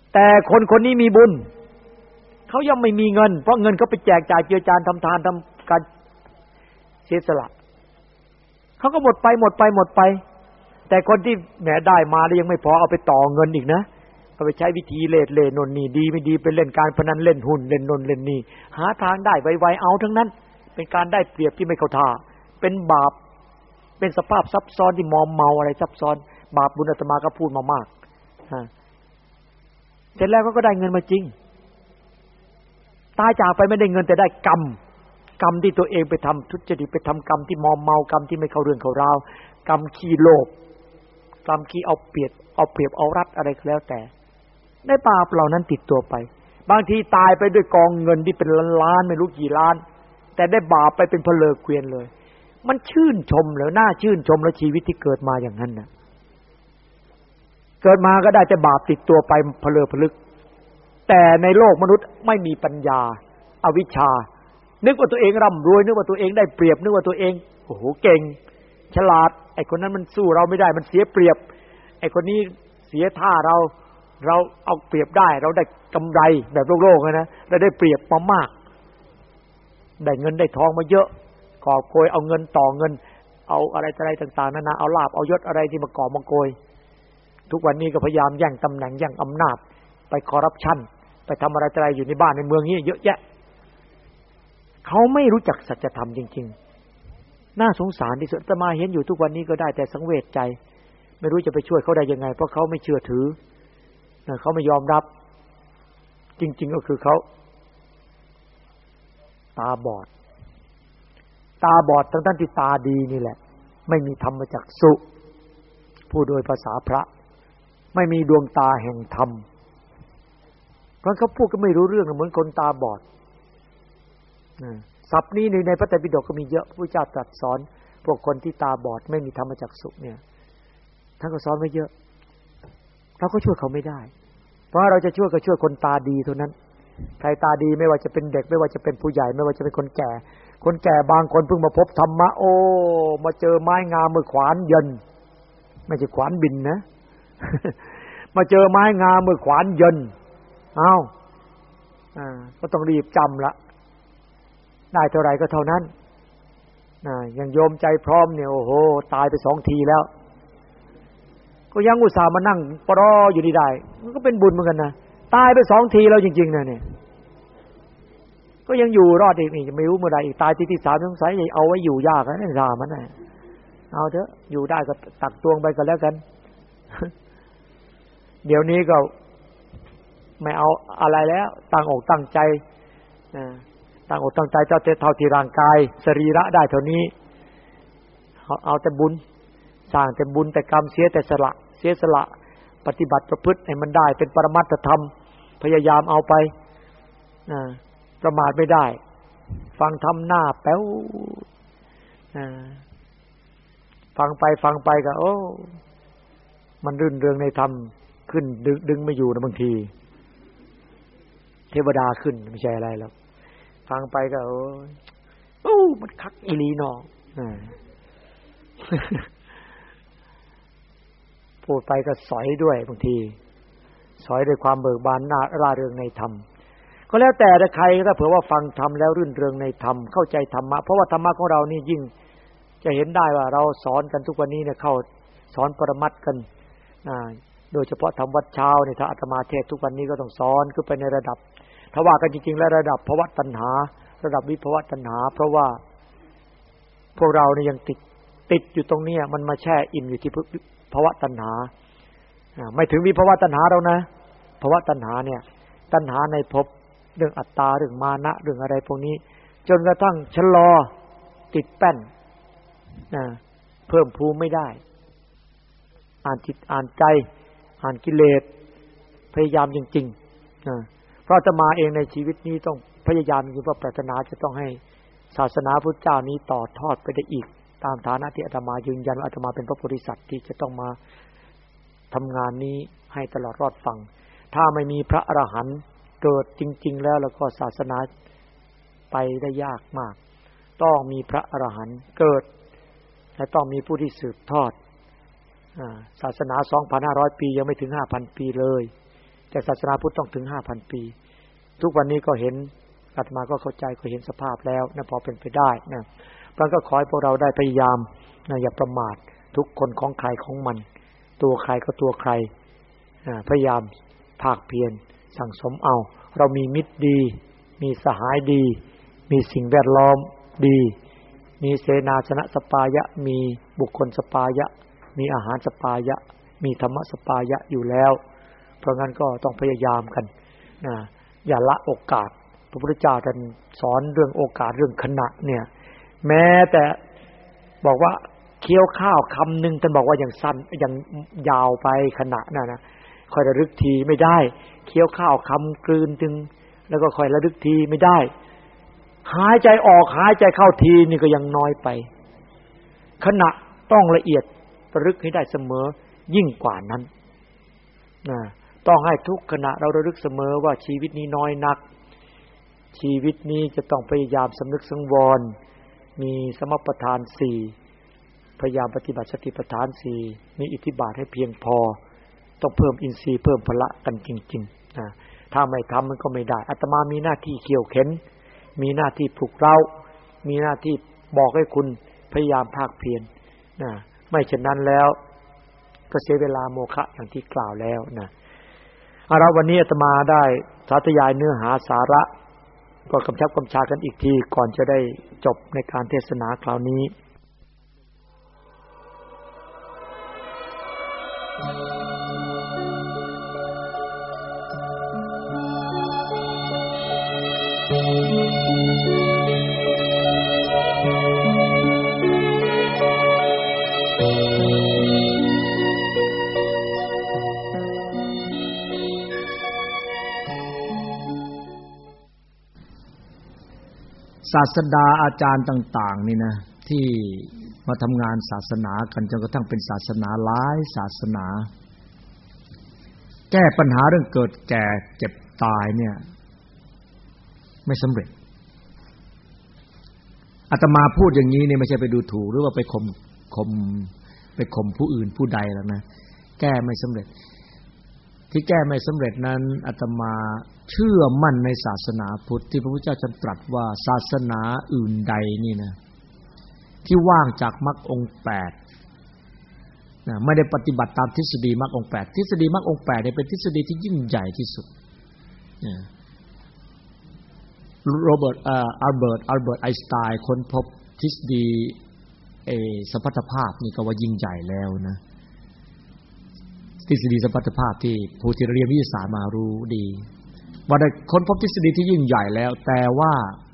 แต่คนคนนี้มีบุญเขายังไม่มีเงินเพราะเงินเขาไปแจกจ่ายเจือจานทำทานทำการเสียสละเขาก็หมดไปหมดไปหมดไปแต่คนที่แหมได้มาแล้วยังไม่พอเอาไปต่อเงินอีกนะเอาไปใช้วิธีเล่ห์เล่ห์นนนี่ดีไม่ดีไปเล่นการพนันเล่นหุ้นเล่นนนเล่นนี่หาทางได้ไวๆเอาทั้งนั้นเป็นการได้เปรียบที่ไม่เข้าท่าเป็นบาปเป็นสภาพซับซ้อนที่มอมเมาอะไรซับซ้อนบาปบุญอาตมาก็พูดมามากฮะเสร็จแล้วก็ได้เงินมาจริงตายจากไปไม่ได้เงินแต่ได้กรรมกรรมที่ตัวเองไปทำทุจริตไปทำกรรมที่มอมเมากรรมที่ไม่เข้าเรื่องเข้าราวกรรมขี้โลภกรรมขี้เอาเปรียบเอาเปรียบเอารัดอะไรก็แล้วแต่ได้บาปเหล่านั้นติดตัวไปบางทีตายไปด้วยกองเงินที่เป็นล้านๆไม่รู้กี่ล้านแต่ได้บาปไปเป็นเพลิดเกวียนเลยมันชื่นชมเหรอน่าชื่นชมแล้วชีวิตที่เกิดมาอย่างนั้นน่ะเกิดมาก็ได้แต่บาปติดตัวไปเพลิดเพลิกแต่ในโลกมนุษย์ไม่มีปัญญาอวิชชานึกว่าตัวเองร่ำรวยนึกว่าตัวเองได้เปรียบนึกว่าตัวเองโอ้โหเก่งฉลาดไอ้คนนั้นมันสู้เราไม่ได้มันเสียเปรียบไอ้คนนี้เสียท่าเราเราเอาเปรียบได้เราได้กำไรแบบโลกๆนะเราได้เปรียบมามากได้เงินได้ทองมาเยอะกอบโกยเอาเงินต่อเงินเอาอะไรอะไรต่างๆนานาเอาลาภเอายศอะไรที่มากอบมาโกยทุกวันนี้ก็พยายามแย่งตำแหน่งแย่งอำนาจไปคอร์รัปชันไปทำอะไรอะไรอยู่ในบ้านในเมืองนี้เยอะแยะเขาไม่รู้จักสัจธรรมจริงๆน่าสงสารที่สุดอาตมาเห็นอยู่ทุกวันนี้ก็ได้แต่สังเวชใจไม่รู้จะไปช่วยเขาได้ยังไงเพราะเขาไม่เชื่อถือเขาไม่ยอมรับจริงๆก็คือเขาตาบอดตาบอดทั้งๆที่ตาดีนี่แหละไม่มีธรรมจักษุพูดโดยภาษาพระไม่มีดวงตาแห่งธรรมเพราะเขาพูดก็ไม่รู้เรื่องเหมือนคนตาบอดศัพท์นี้ในในพระไตรปิฎกก็มีเยอะพระเจ้าตรัสสอนพวกคนที่ตาบอดไม่มีธรรมจักษุเนี่ยท่านก็สอนไว้เยอะเราก็ช่วยเขาไม่ได้เพราะเราจะช่วยก็ช่วยคนตาดีเท่านั้นใครตาดีไม่ว่าจะเป็นเด็กไม่ว่าจะเป็นผู้ใหญ่ไม่ว่าจะเป็นคนแก่คนแก่บางคนเพิ่งมาพบธรรมะโอ้มาเจอไม้งามมือขวานเยินไม่ใช่ขวานบินนะ มาเจอไม้งามมือขวานเยินเอ้าอ่าก็ต้องรีบจำละได้เท่าไรก็เท่านั้นน่ะอย่างโยมใจพร้อมเนี่ยโอ้โหตายไปสองทีแล้วก็ยังอุตส่าห์มานั่งปรออยู่ดีได้มันก็เป็นบุญเหมือนกันนะตายไปสองทีแล้วจริงๆนะเนี่ยก็ยังอยู่รอดอีกนี่ไม่รู้เมื่อใดอีกตายทีที่สามสงสัยเอาไว้อยู่ยากนะนี่รามันน่ะเอาเถอะอยู่ได้ก็ตักตวงไปก็แล้วกันเดี๋ยวนี้ก็ไม่เอาอะไรแล้วตั้งอกตั้งใจนะตั้งอกตั้งใจเจ้าเท่าที่ร่างกายสรีระได้เท่านี้เอาแต่บุญสร้างแต่บุญแต่กรรมเสียแต่สละเสียสละปฏิบัติประพฤติให้มันได้เป็นปรมัตถธรรมพยายามเอาไปนะประมาทไม่ได้ฟังธรรมหน้าแป๊วนะฟังไปฟังไปก็โอ้มันรื่นเริงในธรรมขึ้นดึงดึงไม่อยู่นะบางทีเทวดาขึ้นไม่ใช่อะไรหรอกฟังไปก็โอ้โอ้มันคักอีหลีเนาะพูดไปก็สอยด้วยบางทีสอยด้วยความเบิกบานน่าร่าเริงในธรรมก็แล้วแต่ใครถ้าเผื่อว่าฟังธรรมแล้วรื่นเริงในธรรมเข้าใจธรรมะเพราะว่าธรรมะของเรานี่ยิ่งจะเห็นได้ว่าเราสอนกันทุกวันนี้เนี่ยเข้าสอนปรมัตถ์กันโดยเฉพาะธรรมวัดเช้าเนี่ยถ้าอาตมาเทศทุกวันนี้ก็ต้องสอนขึ้นไปในระดับถ้าว่ากันจริงๆแล้วระดับภวตัณหาระดับวิภวตัณหาเพราะว่าพวกเราเนี่ยยังติดติดอยู่ตรงนี้มันมาแช่อิ่มอยู่ที่ภวตัณหาไม่ถึงวิภวตัณหาเรานะภวตัณหาเนี่ยตัณหาในภพเรื่องอัตตาเรื่องมานะเรื่องอะไรพวกนี้จนกระทั่งชะลอติดแป้นนะเพิ่มภูมิไม่ได้อ่านจิตอ่านใจอ่านกิเลสพยายามจริงๆนะเพราะอาตมาเองในชีวิตนี้ต้องพยายามจริงๆเพราะปรารถนาจะต้องให้ศาสนาพุทธเจ้านี้ต่อทอดไปได้อีกตามฐานะที่อาตมายืนยันว่าอาตมาเป็นพระโพธิสัตว์ที่จะต้องมาทำงานนี้ให้ตลอดรอดฟังถ้าไม่มีพระอรหันต์เกิดจริงๆแล้วแล้วก็ศาสนาไปได้ยากมากต้องมีพระอรหันต์เกิดและต้องมีผู้ที่สืบทอดศาสนา สองพันห้าร้อย ปียังไม่ถึง ห้าพัน ปีเลยแต่ศาสนาพุทธต้องถึง ห้าพัน ปีทุกวันนี้ก็เห็นอาตมาก็เข้าใจก็เห็นสภาพแล้วนะพอเป็นไปได้นะเพราะก็ขอให้พวกเราได้พยายามนะอย่าประมาททุกคนของใครของมันตัวใครก็ตัวใครนะพยายามภาคเพียรสั่งสมเอาเรามีมิตรดีมีสหายดีมีสิ่งแวดล้อมดีมีเสนาสนะสปายะมีบุคคลสปายะมีอาหารสปายะมีธรรมสปายะอยู่แล้วเพราะงั้นก็ต้องพยายามกันนะอย่าละโอกาสพระพุทธเจ้าท่านสอนเรื่องโอกาสเรื่องขณะเนี่ยแม้แต่บอกว่าเคี้ยวข้าวคำนึงท่านบอกว่าอย่างสั้นอย่างยาวไปขณะน่ะนะค่อยระลึกทีไม่ได้เคี้ยวข้าวคำกลืนถึงแล้วก็ค่อยระลึกทีไม่ได้หายใจออกหายใจเข้าทีนี่ก็ยังน้อยไปขณะต้องละเอียดระลึกให้ได้เสมอยิ่งกว่านั้นนะต้องให้ทุกขณะเราระลึกเสมอว่าชีวิตนี้น้อยนักชีวิตนี้จะต้องพยายามสำนึกสังวรมีสมปัฏฐานสี่พยายามปฏิบัติสติปัฏฐานสี่มีอิทธิบาทให้เพียงพอต้องเพิ่มอินทรีย์เพิ่มพละกันจริงๆนะถ้าไม่ทำมันก็ไม่ได้อาตมามีหน้าที่เขี่ยวเข็นมีหน้าที่ปลุกเร้ามีหน้าที่บอกให้คุณพยายามภาคเพียรนะไม่เช่นนั้นแล้วก็เสียเวลาโมฆะอย่างที่กล่าวแล้วนะเอาละวันนี้อาตมาได้สาธยายเนื้อหาสาระก็กำชับกำชากันอีกทีก่อนจะได้จบในการเทศนาคราวนี้ศาสดาอาจารย์ต่างๆนี่นะที่มาทำงานศาสนากันจนกระทั่งเป็นศาสนาหลายศาสนาแก้ปัญหาเรื่องเกิดแก่เจ็บตายเนี่ยไม่สำเร็จอาตมาพูดอย่างนี้เนี่ยไม่ใช่ไปดูถูกหรือว่าไปข่มข่มไปข่มผู้อื่นผู้ใดหรอกนะแก้ไม่สำเร็จที่แก้ไม่สำเร็จนั้นอาตมาเชื่อมั่นในศาสนาพุทธที่พระพุทธเจ้าตรัสว่าศาสนาอื่นใดนี่นะที่ว่างจากมรรคองค์แปดนะไม่ได้ปฏิบัติตามทฤษฎีมรรคองค์แปดทฤษฎีมรรคองค์แปดเนี่ยเป็นทฤษฎีที่ยิ่งใหญ่ที่สุดนะโรเบิร์ตเอ่ออัลเบิร์ตอัลเบิร์ตไอน์สไตน์ค้นพบทฤษฎีเอสัมพัทธภาพนี่ก็ว่ายิ่งใหญ่แล้วนะทฤษฎีสัมพัทธภาพที่ผู้ที่เรียนวิทยาศาสตร์มารู้ดีว่าได้ค้นพบทฤษฎีที่ยิ่งใหญ่แล้วแต่ว่า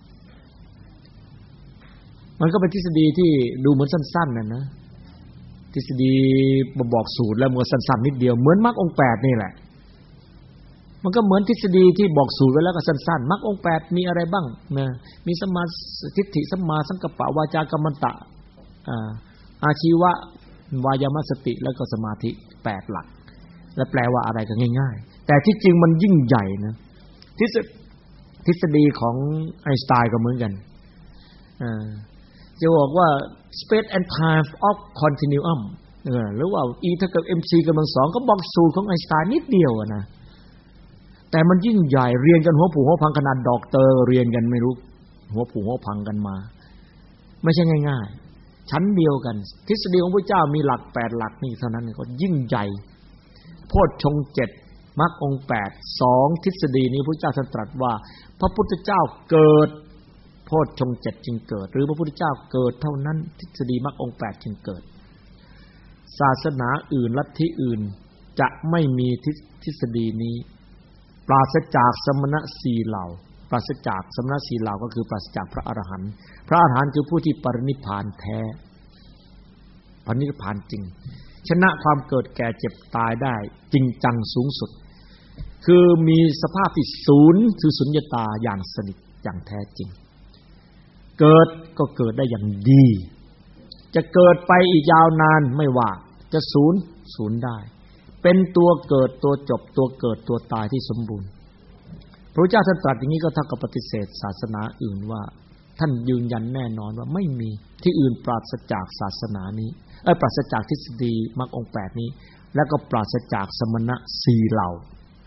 มันก็เป็นทฤษฎีที่ดูเหมือนสั้นๆน่ะนะทฤษฎีมาบอกสูตรแล้วมันสั้นๆนิดเดียวเหมือนมรรคองค์แปดนี่แหละมันก็เหมือนทฤษฎีที่บอกสูตรไว้แล้วก็สั้นๆมรรคองค์แปดมีอะไรบ้างนะมีสัมมาทิฏฐิสัมมาสังกัปปะวาจากัมมันตะอ่าอาชีวะวายามสติแล้วก็สมาธิแปดหลักแล้วแปลว่าอะไรก็ง่ายๆแต่ที่จริงมันยิ่งใหญ่นะทฤษฎีของไอน์สไตน์ก็เหมือนกันอ่าจะบอกว่า space and time of continuum เออหรือว่า E เท่ากับ mc กำลังสองก็บอกสูตรของไอน์สไตน์นิดเดียวนะแต่มันยิ่งใหญ่เรียนกันหัวผูหัวพังขนาดด็อกเตอร์เรียนกันไม่รู้หัวผูหัวพังกันมาไม่ใช่ง่ายๆชั้นเดียวกันทฤษฎีของพระเจ้ามีหลักแปดหลักนี่เท่านั้นก็ยิ่งใหญ่โพชฌงค์เจ็ดมรรคองค์แปด สองทฤษฎีนี้พระเจ้าท่านตรัสว่าพระพุทธเจ้าเกิดโพชฌงค์เจ็ดจึงเกิดหรือพระพุทธเจ้าเกิดเท่านั้นทฤษฎีมรรคองค์แปดจึงเกิดศาสนาอื่นลัทธิอื่นจะไม่มีทฤษฎีนี้ปราศจากสมณะสี่เหล่าปราศจากสมณะสี่เหล่าก็คือปราศจากพระอรหันต์พระอรหันต์คือผู้ที่ปรินิพพานแท้ปรินิพพานจริงชนะความเกิดแก่เจ็บตายได้จริงจังสูงสุดคือมีสภาพที่ศูนย์คือสุญญตาอย่างสนิทอย่างแท้จริงเกิดก็เกิดได้อย่างดีจะเกิดไปอีกยาวนานไม่ว่าจะศูนย์ศูนย์ได้เป็นตัวเกิดตัวจบตัวเกิดตัวตายที่สมบูรณ์พระเจ้าท่านตรัสอย่างนี้ก็เท่ากับปฏิเสธศาสนาอื่นว่าท่านยืนยันแน่นอนว่าไม่มีที่อื่นปราศจากศาสนานี้เอ้ยปราศจากทฤษฎีมรรคองค์แปดนี้แล้วก็ปราศจากสมณะสี่เหล่า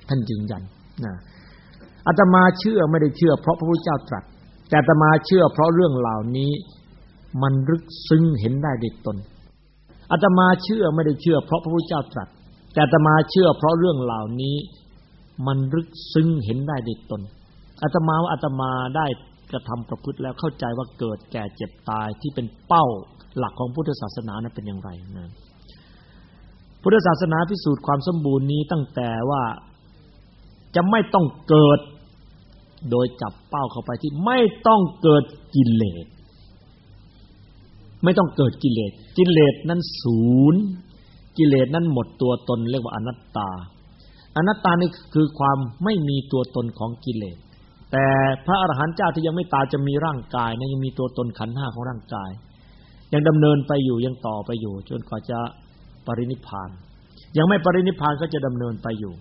ท่านยืนยันนะอาตมาเชื่อไม่ได้เชื่อเพราะพระพุทธเจ้าตรัสแต่อาตมาเชื่อเพราะเรื่องเหล่านี้มันลึกซึ้งเห็นได้ด้วยตนอาตมาเชื่อไม่ได้เชื่อเพราะพระพุทธเจ้าตรัสแต่อาตมาเชื่อเพราะเรื่องเหล่านี้มันลึกซึ้งเห็นได้ด้วยตนอาตมาว่าอาตมาได้กระทำประพฤติแล้วเข้าใจว่าเกิดแก่เจ็บตายที่เป็นเป้าหลักของพุทธศาสนานั้นเป็นอย่างไรนะพุทธศาสนาพิสูจน์ความสมบูรณ์นี้ตั้งแต่ว่าจะไม่ต้องเกิดโดยจับเป้าเข้าไปที่ไม่ต้องเกิดกิเลสไม่ต้องเกิดกิเลสกิเลสนั้นศูนย์กิเลสนั้นหมดตัวตนเรียกว่าอนัตตาอนัตตานี่คือความไม่มีตัวตนของกิเลสแต่พระอรหันต์เจ้าที่ยังไม่ตายจะมีร่างกายนะยังมีตัวตนขันธ์ห้าของร่างกายยังดำเนินไปอยู่ยังต่อไปอยู่จนกว่าจะปรินิพพานยังไม่ปรินิพพานก็จะดำเนินไปอยู่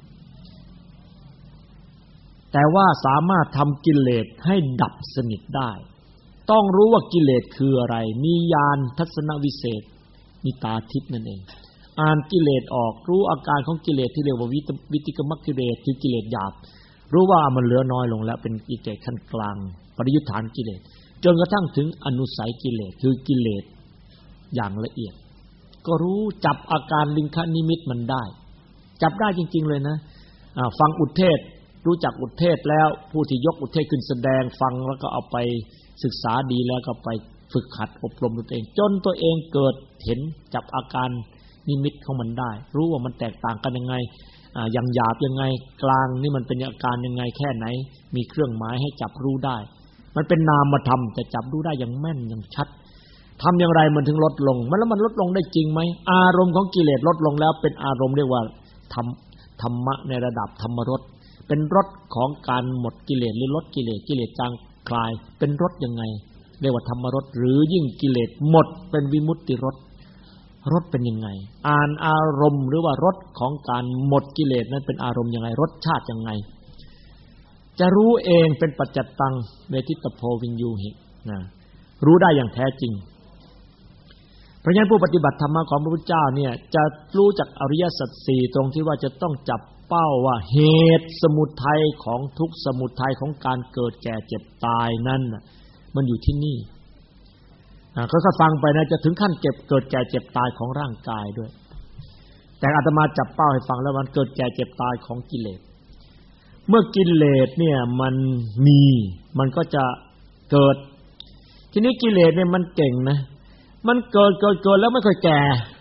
แต่ว่าสามารถทำกิเลสให้ดับสนิทได้ต้องรู้ว่ากิเลสคืออะไรมีญาณทัศนวิเศษมีตาทิพย์นั่นเองอ่านกิเลสออกรู้อาการของกิเลสที่เรียกว่าวิติกมัคกิเลสคือกิเลสหยาบรู้ว่ามันเหลือน้อยลงแล้วเป็นกิเลสขั้นกลางปริยุทธานกิเลสจนกระทั่งถึงอนุสัยกิเลสคือกิเลสอย่างละเอียดก็รู้จับอาการลิงคนิมิตมันได้จับได้จริงๆเลยนะฟังอุทเทศรู้จักอุทเทศแล้วผู้ที่ยกอุทเทศขึ้นแสดงฟังแล้วก็เอาไปศึกษาดีแล้วก็ไปฝึกหัดอบรมตัวเองจนตัวเองเกิดเห็นจับอาการนิมิตของมันได้รู้ว่ามันแตกต่างกันยังไงอ่าอย่างหยาบยังไงกลางนี่มันเป็นอาการยังไงแค่ไหนมีเครื่องหมายให้จับรู้ได้มันเป็นนามธรรมแต่จับรู้ได้อย่างแม่นอย่างชัดทำอย่างไรมันถึงลดลงมันแล้วมันลดลงได้จริงไหมอารมณ์ของกิเลสลดลงแล้วเป็นอารมณ์เรียกว่าธรรมธรรมะในระดับธรรมรสเป็นรสของการหมดกิเลสหรือลดกิเลสกิเลสจางคลายเป็นรสยังไงเรียกว่าธรรมรสหรือยิ่งกิเลสหมดเป็นวิมุตติรสรสเป็นยังไงอ่านอารมณ์หรือว่ารสของการหมดกิเลสนั้นเป็นอารมณ์ยังไงรสชาติยังไงจะรู้เองเป็นปัจจัตตังเวทิตโพวินยูหินะรู้ได้อย่างแท้จริงเพราะฉะนั้นผู้ปฏิบัติธรรมของพระพุทธเจ้าเนี่ยจะรู้จักอริยสัจสี่ตรงที่ว่าจะต้องจับเป้าว่าเหตุสมุทัยของทุกข์สมุทัยของการเกิดแก่เจ็บตายนั้นมันอยู่ที่นี่อ่าก็ถ้าฟังไปนะจะถึงขั้นเก็บเกิดแก่เจ็บตายของร่างกายด้วยแต่อาตมาจับเป้าให้ฟังแล้วมันเกิดแก่เจ็บตายของกิเลสเมื่อกิเลสเนี่ยมันมีมันก็จะเกิดทีนี้กิเลสเนี่ยมันเก่งนะมันเกิดเกิดเกิดแล้วไม่ค่อยแก่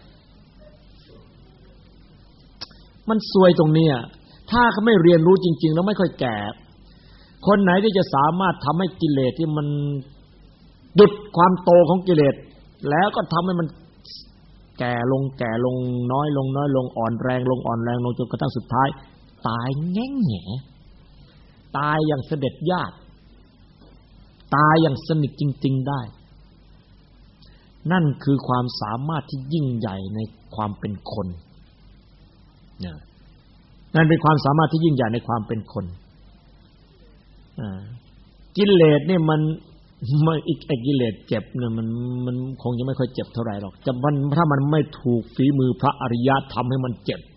มันซวยตรงนี้ถ้าเขาไม่เรียนรู้จริงๆแล้วไม่ค่อยแก่คนไหนที่จะสามารถทำให้กิเลสที่มันหยุดความโตของกิเลสแล้วก็ทำให้มันแก่ลงแก่ลงน้อยลงน้อยลงอ่อนแรงลงอ่อนแรงลงจนกระทั่งสุดท้ายตายแง่งแหงตายอย่างเสด็จญาติตายอย่างสนิทจริงๆได้นั่นคือความสามารถที่ยิ่งใหญ่ในความเป็นคนนั่นเป็นความสามารถที่ยิ่งใหญ่ในความเป็นคนกิเลสเนี่ยมันไม่อีกไอ้กิเลสเจ็บเนี่ยมันมันคงจะไม่ค่อยเจ็บเท่าไหร่หรอกแต่มันถ้ามันไม่ถูกฝีมือพระอริยะทำให้มันเจ็บ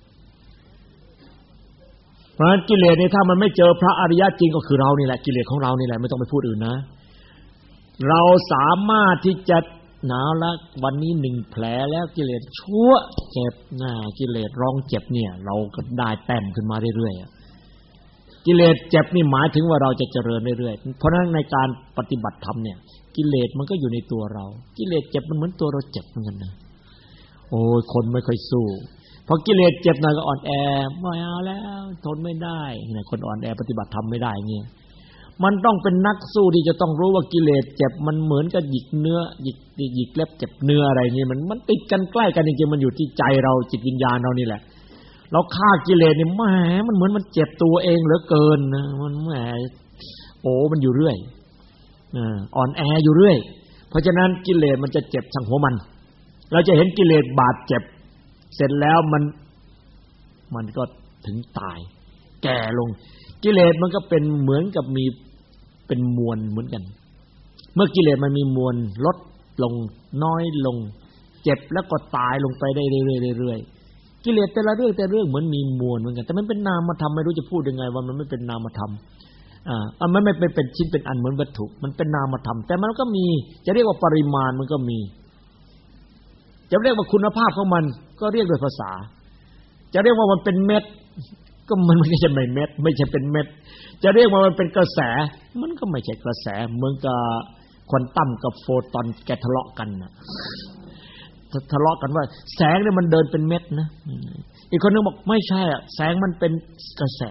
เพราะฉะนั้นกิเลสเนี่ยถ้ามันไม่เจอพระอริยะจริงก็คือเรานี่แหละกิเลสของเรานี่แหละไม่ต้องไปพูดอื่นนะเราสามารถที่จะหนาวแล้ววันนี้หนึ่งแผลแล้วกิเลสชั่วเจ็บหน้ากิเลสร้องเจ็บเนี่ยเราก็ได้แต้มขึ้นมาเรื่อยๆกิเลสเจ็บนี่หมายถึงว่าเราจะเจริญเรื่อยๆเพราะฉะนั้นในการปฏิบัติธรรมเนี่ยกิเลสมันก็อยู่ในตัวเรากิเลสเจ็บมันเหมือนตัวเราเจ็บเหมือนกันนะโอ้ยคนไม่ค่อยสู้พอกิเลสเจ็บหน่อยก็อ่อนแอไม่เอาแล้วทนไม่ได้เนี่ยคนอ่อนแอปฏิบัติธรรมไม่ได้เงี้ยมันต้องเป็นนักสู้ที่จะต้องรู้ว่ากิเลสเจ็บมันเหมือนกับหยิกเนื้อหยิกหยิกเล็บเจ็บเนื้ออะไรนี่มันมันติดกันใกล้กันจริงๆมันอยู่ที่ใจเราจิตวิญญาณเรานี่แหละเราฆ่ากิเลสนี่แหมมันเหมือนมันเจ็บตัวเองเหลือเกินนะมันแหมโอ้มันอยู่เรื่อยอ่าอ่อนแออยู่เรื่อยเพราะฉะนั้นกิเลสมันจะเจ็บทั้งหัวมันเราจะเห็นกิเลสบาดเจ็บเสร็จแล้วมันมันก็ถึงตายแก่ลงกิเลสมันก็เป็นเหมือนกับมีเป็นมวลเหมือนกันเมื่อกิเลสมันมีมวลลดลงน้อยลงเจ็บแล้วก็ตายลงไปได้เรื่อยๆกิเลสแต่ละเรื่องแต่เรื่องเหมือนมีมวลเหมือนกันแต่มันเป็นนามธรรมไม่รู้จะพูดยังไงว่ามันไม่เป็นนามธรรมอ่ามันไม่เป็นเป็นชิ้นเป็นอันเหมือนวัตถุมันเป็นนามธรรมแต่มันก็มีจะเรียกว่าปริมาณมันก็มีจะเรียกว่าคุณภาพของมันก็เรียกโดยภาษาจะเรียกว่ามันเป็นเม็ดก็มันไม่ใช่ไม่เม็ดไม่ใช่เป็นเม็ดจะเรียกว่ามันเป็นกระแสมันก็ไม่ใช่กระแสเหมือนกับควอนตัมกับโฟตอนแกทะเลาะกันน่ะทะเลาะกันว่าแสงเนี่ยมันเดินเป็นเม็ดนะอีกคนนึงบอกไม่ใช่อ่ะแสงมันเป็นกระแส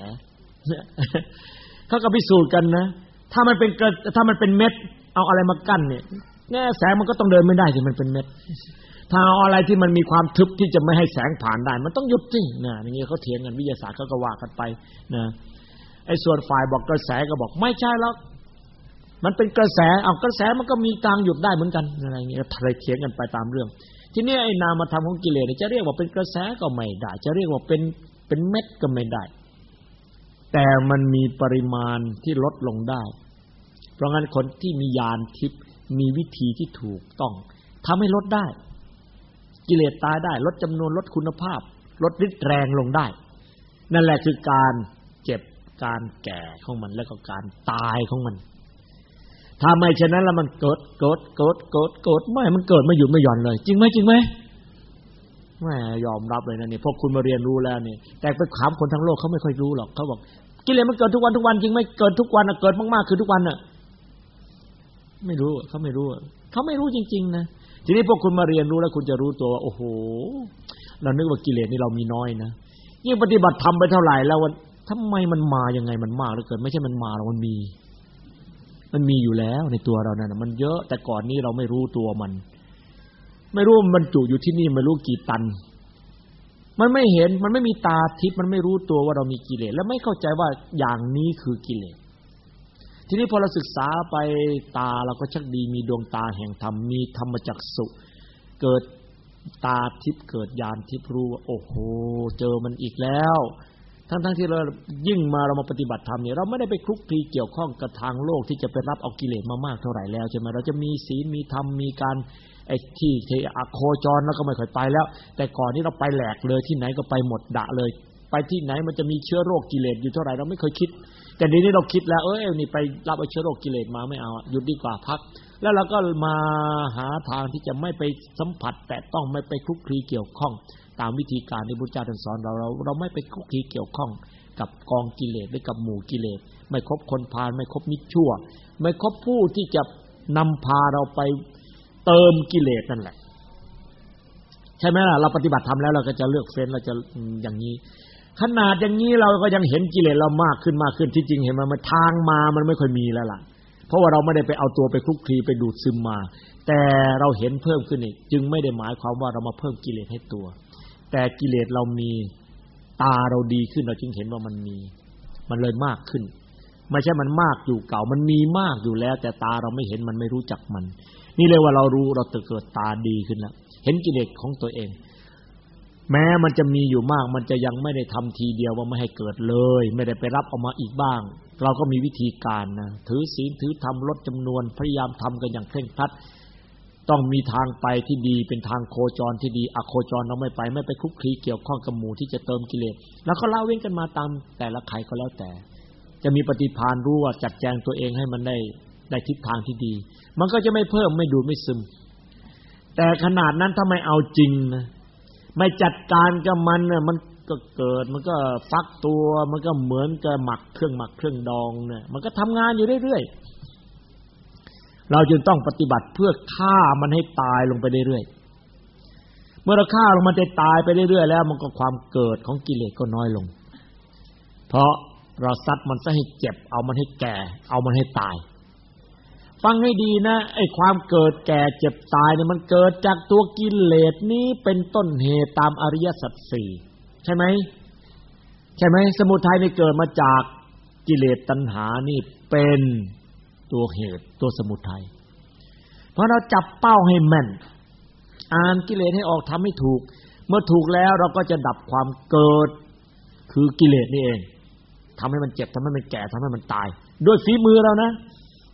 เขาก็พิสูจน์กันนะถ้ามันเป็นถ้ามันเป็นเม็ดเอาอะไรมากั้นเนี่ยแง่แสงมันก็ต้องเดินไม่ได้สิมันเป็นเม็ดถ้าเอาอะไรที่มันมีความทึบที่จะไม่ให้แสงผ่านได้มันต้องหยุดสินะอย่างงี้เขาเถียงกันวิทยาศาสตร์เขาก็ว่ากันไปนะไอ้ส่วนฝ่ายบอกกระแสก็บอกไม่ใช่แล้วมันเป็นกระแสเอากระแสมันก็มีทางหยุดได้เหมือนกันอะไรอย่างเงี้ยทะเลเถียงกันไปตามเรื่องทีนี้ไอ้นามธรรมของกิเลสจะเรียกว่าเป็นกระแสก็ไม่ได้จะเรียกว่าเป็นเป็นเม็ดก็ไม่ได้แต่มันมีปริมาณที่ลดลงได้เพราะงั้นคนที่มีญาณทิพย์มีวิธีที่ถูกต้องทำให้ลดได้กิเลสตายได้ลดจำนวนลดคุณภาพลดฤทธิ์แรงลงได้นั่นแหละคือการเจ็บการแก่ของมันแล้วก็การตายของมันถ้าไม่เช่นนั้นแล้วมันเกิดเกิดเกิดเกิดเกิดไม่มันเกิดไม่หยุดไม่หย่อนเลยจริงไหมจริงไหมไม่ยอมรับเลยนะนี่พวกคุณมาเรียนรู้แล้วนี่แต่ไปถามคนทั้งโลกเขาไม่ค่อยรู้หรอกเขาบอกกิเลสมันเกิดทุกวันทุกวันจริงไหมเกิดทุกวันเกิดมากๆคือทุกวันน่ะไม่รู้เขาไม่รู้เขาไม่รู้จริงๆนะทีนี้พวกคุณมาเรียนรู้แล้วคุณจะรู้ตัวว่าโอ้โหเรานึกว่ากิเลสนี่เรามีน้อยนะยิ่งปฏิบัติธรรมไปเท่าไหร่แล้วทำไมมันมายังไงมันมากเหลือเกินไม่ใช่มันมาหรอกมันมีมันมีอยู่แล้วในตัวเรานั่นน่ะมันเยอะแต่ก่อนนี้เราไม่รู้ตัวมันไม่รู้มันจุอยู่ที่นี่ไม่รู้กี่ตันมันไม่เห็นมันไม่มีตาทิพย์มันไม่รู้ตัวว่าเรามีกิเลสและไม่เข้าใจว่าอย่างนี้คือกิเลสทีนี้พอเราศึกษาไปตาเราก็ชักดีมีดวงตาแห่งธรรมมีธรรมจักษุเกิดตาทิพย์เกิดญาณทิพย์รู้ว่าโอ้โหเจอมันอีกแล้วทั้งๆที่เรายิ่งมาเรามาปฏิบัติธรรมเนี่ยเราไม่ได้ไปคลุกคลีเกี่ยวข้องกับทางโลกที่จะไปรับเอากิเลสมามากเท่าไหร่แล้วใช่ไหมเราจะมีศีลมีธรรมมีการไอ้ที่ที่อโคจรแล้วก็ไม่ค่อยไปแล้วแต่ก่อนนี้เราไปแหลกเลยที่ไหนก็ไปหมดดะเลยไปที่ไหนมันจะมีเชื้อโรคกิเลสอยู่เท่าไหร่เราไม่เคยคิดแต่เดี๋ยวนี้เราคิดแล้วเอ้ยนี่ไปรับเอาเชื้อโรคกิเลสมาไม่เอาหยุดดีกว่าพักแล้วเราก็มาหาทางที่จะไม่ไปสัมผัสแต่ต้องไม่ไปคลุกคลีเกี่ยวข้องตามวิธีการที่พระพุทธเจ้าท่านสอนเราเราเราไม่ไปคลุกคลีเกี่ยวข้องกับกองกิเลสหรือกับหมู่กิเลสไม่คบคนพาลไม่คบมิจฉาชั่วไม่คบผู้ที่จะนำพาเราไปเติมกิเลสนั่นแหละใช่ไหมล่ะเราปฏิบัติธรรมแล้วเราก็จะเลือกเฟ้นเราจะอย่างนี้ขนาดอย่างนี้เราก็ยังเห็นกิเลสเรามากขึ้นมากขึ้นที่จริงเห็นมั้ยมันทางมามันไม่ค่อยมีแล้วล่ะเพราะว่าเราไม่ได้ไปเอาตัวไปคลุกคลีไปดูดซึมมาแต่เราเห็นเพิ่มขึ้นนี่จึงไม่ได้หมายความว่าเรามาเพิ่มกิเลสให้ตัวแต่กิเลสเรามีตาเราดีขึ้นเราจึงเห็นว่ามันมีมันเลยมากขึ้นไม่ใช่มันมากอยู่เก่ามันมีมากอยู่แล้วแต่ตาเราไม่เห็นมันไม่รู้จักมันนี่เรียกว่าเรารู้เราเกิดตาดีขึ้นแล้วเห็นกิเลสของตัวเองแม้มันจะมีอยู่มากมันจะยังไม่ได้ทำทีเดียวว่าไม่ให้เกิดเลยไม่ได้ไปรับเอามาอีกบ้างเราก็มีวิธีการนะถือศีลถือธรรมลดจำนวนพยายามทำกันอย่างเคร่งครัดต้องมีทางไปที่ดีเป็นทางโคจรที่ดีอโคจรเราไม่ไปไม่ไปคลุกคลีเกี่ยวข้องกับหมู่ที่จะเติมกิเลสแล้วก็ละเว้นกันมาตามแต่ละใครก็แล้วแต่จะมีปฏิภาณรู้ว่าจัดแจงตัวเองให้มันได้ได้ทิศทางที่ดีมันก็จะไม่เพิ่มไม่ดูดไม่ซึมแต่ขนาดนั้นถ้าไม่เอาจริงนะไม่จัดการกับมันเนี่ยมันก็เกิดมันก็ฟักตัวมันก็เหมือนกับหมักเครื่องหมักเครื่องดองเนี่ยมันก็ทำงานอยู่เรื่อยๆเราจึงต้องปฏิบัติเพื่อฆ่ามันให้ตายลงไปเรื่อยๆเมื่อเราฆ่าลงมันจะตายไปเรื่อยๆแล้วมันก็ความเกิดของกิเลสก็น้อยลงเพราะเราซัดมันซะให้เจ็บเอามันให้แก่เอามันให้ตายฟังให้ดีนะไอ้ความเกิดแก่เจ็บตายเนี่ยมันเกิดจากตัวกิเลสนี้เป็นต้นเหตุตามอริยสัจสี่ใช่ไหมใช่ไหมสมุทัยนี่เกิดมาจากกิเลสตัณหานี่เป็นตัวเหตุตัวสมุทัยเพราะเราจับเป้าให้แม่นอ่านกิเลสให้ออกทำให้ถูกเมื่อถูกแล้วเราก็จะดับความเกิดคือกิเลสนี่เองทำให้มันเจ็บทำให้มันแก่ทำให้มันตายด้วยฝีมือเรานะ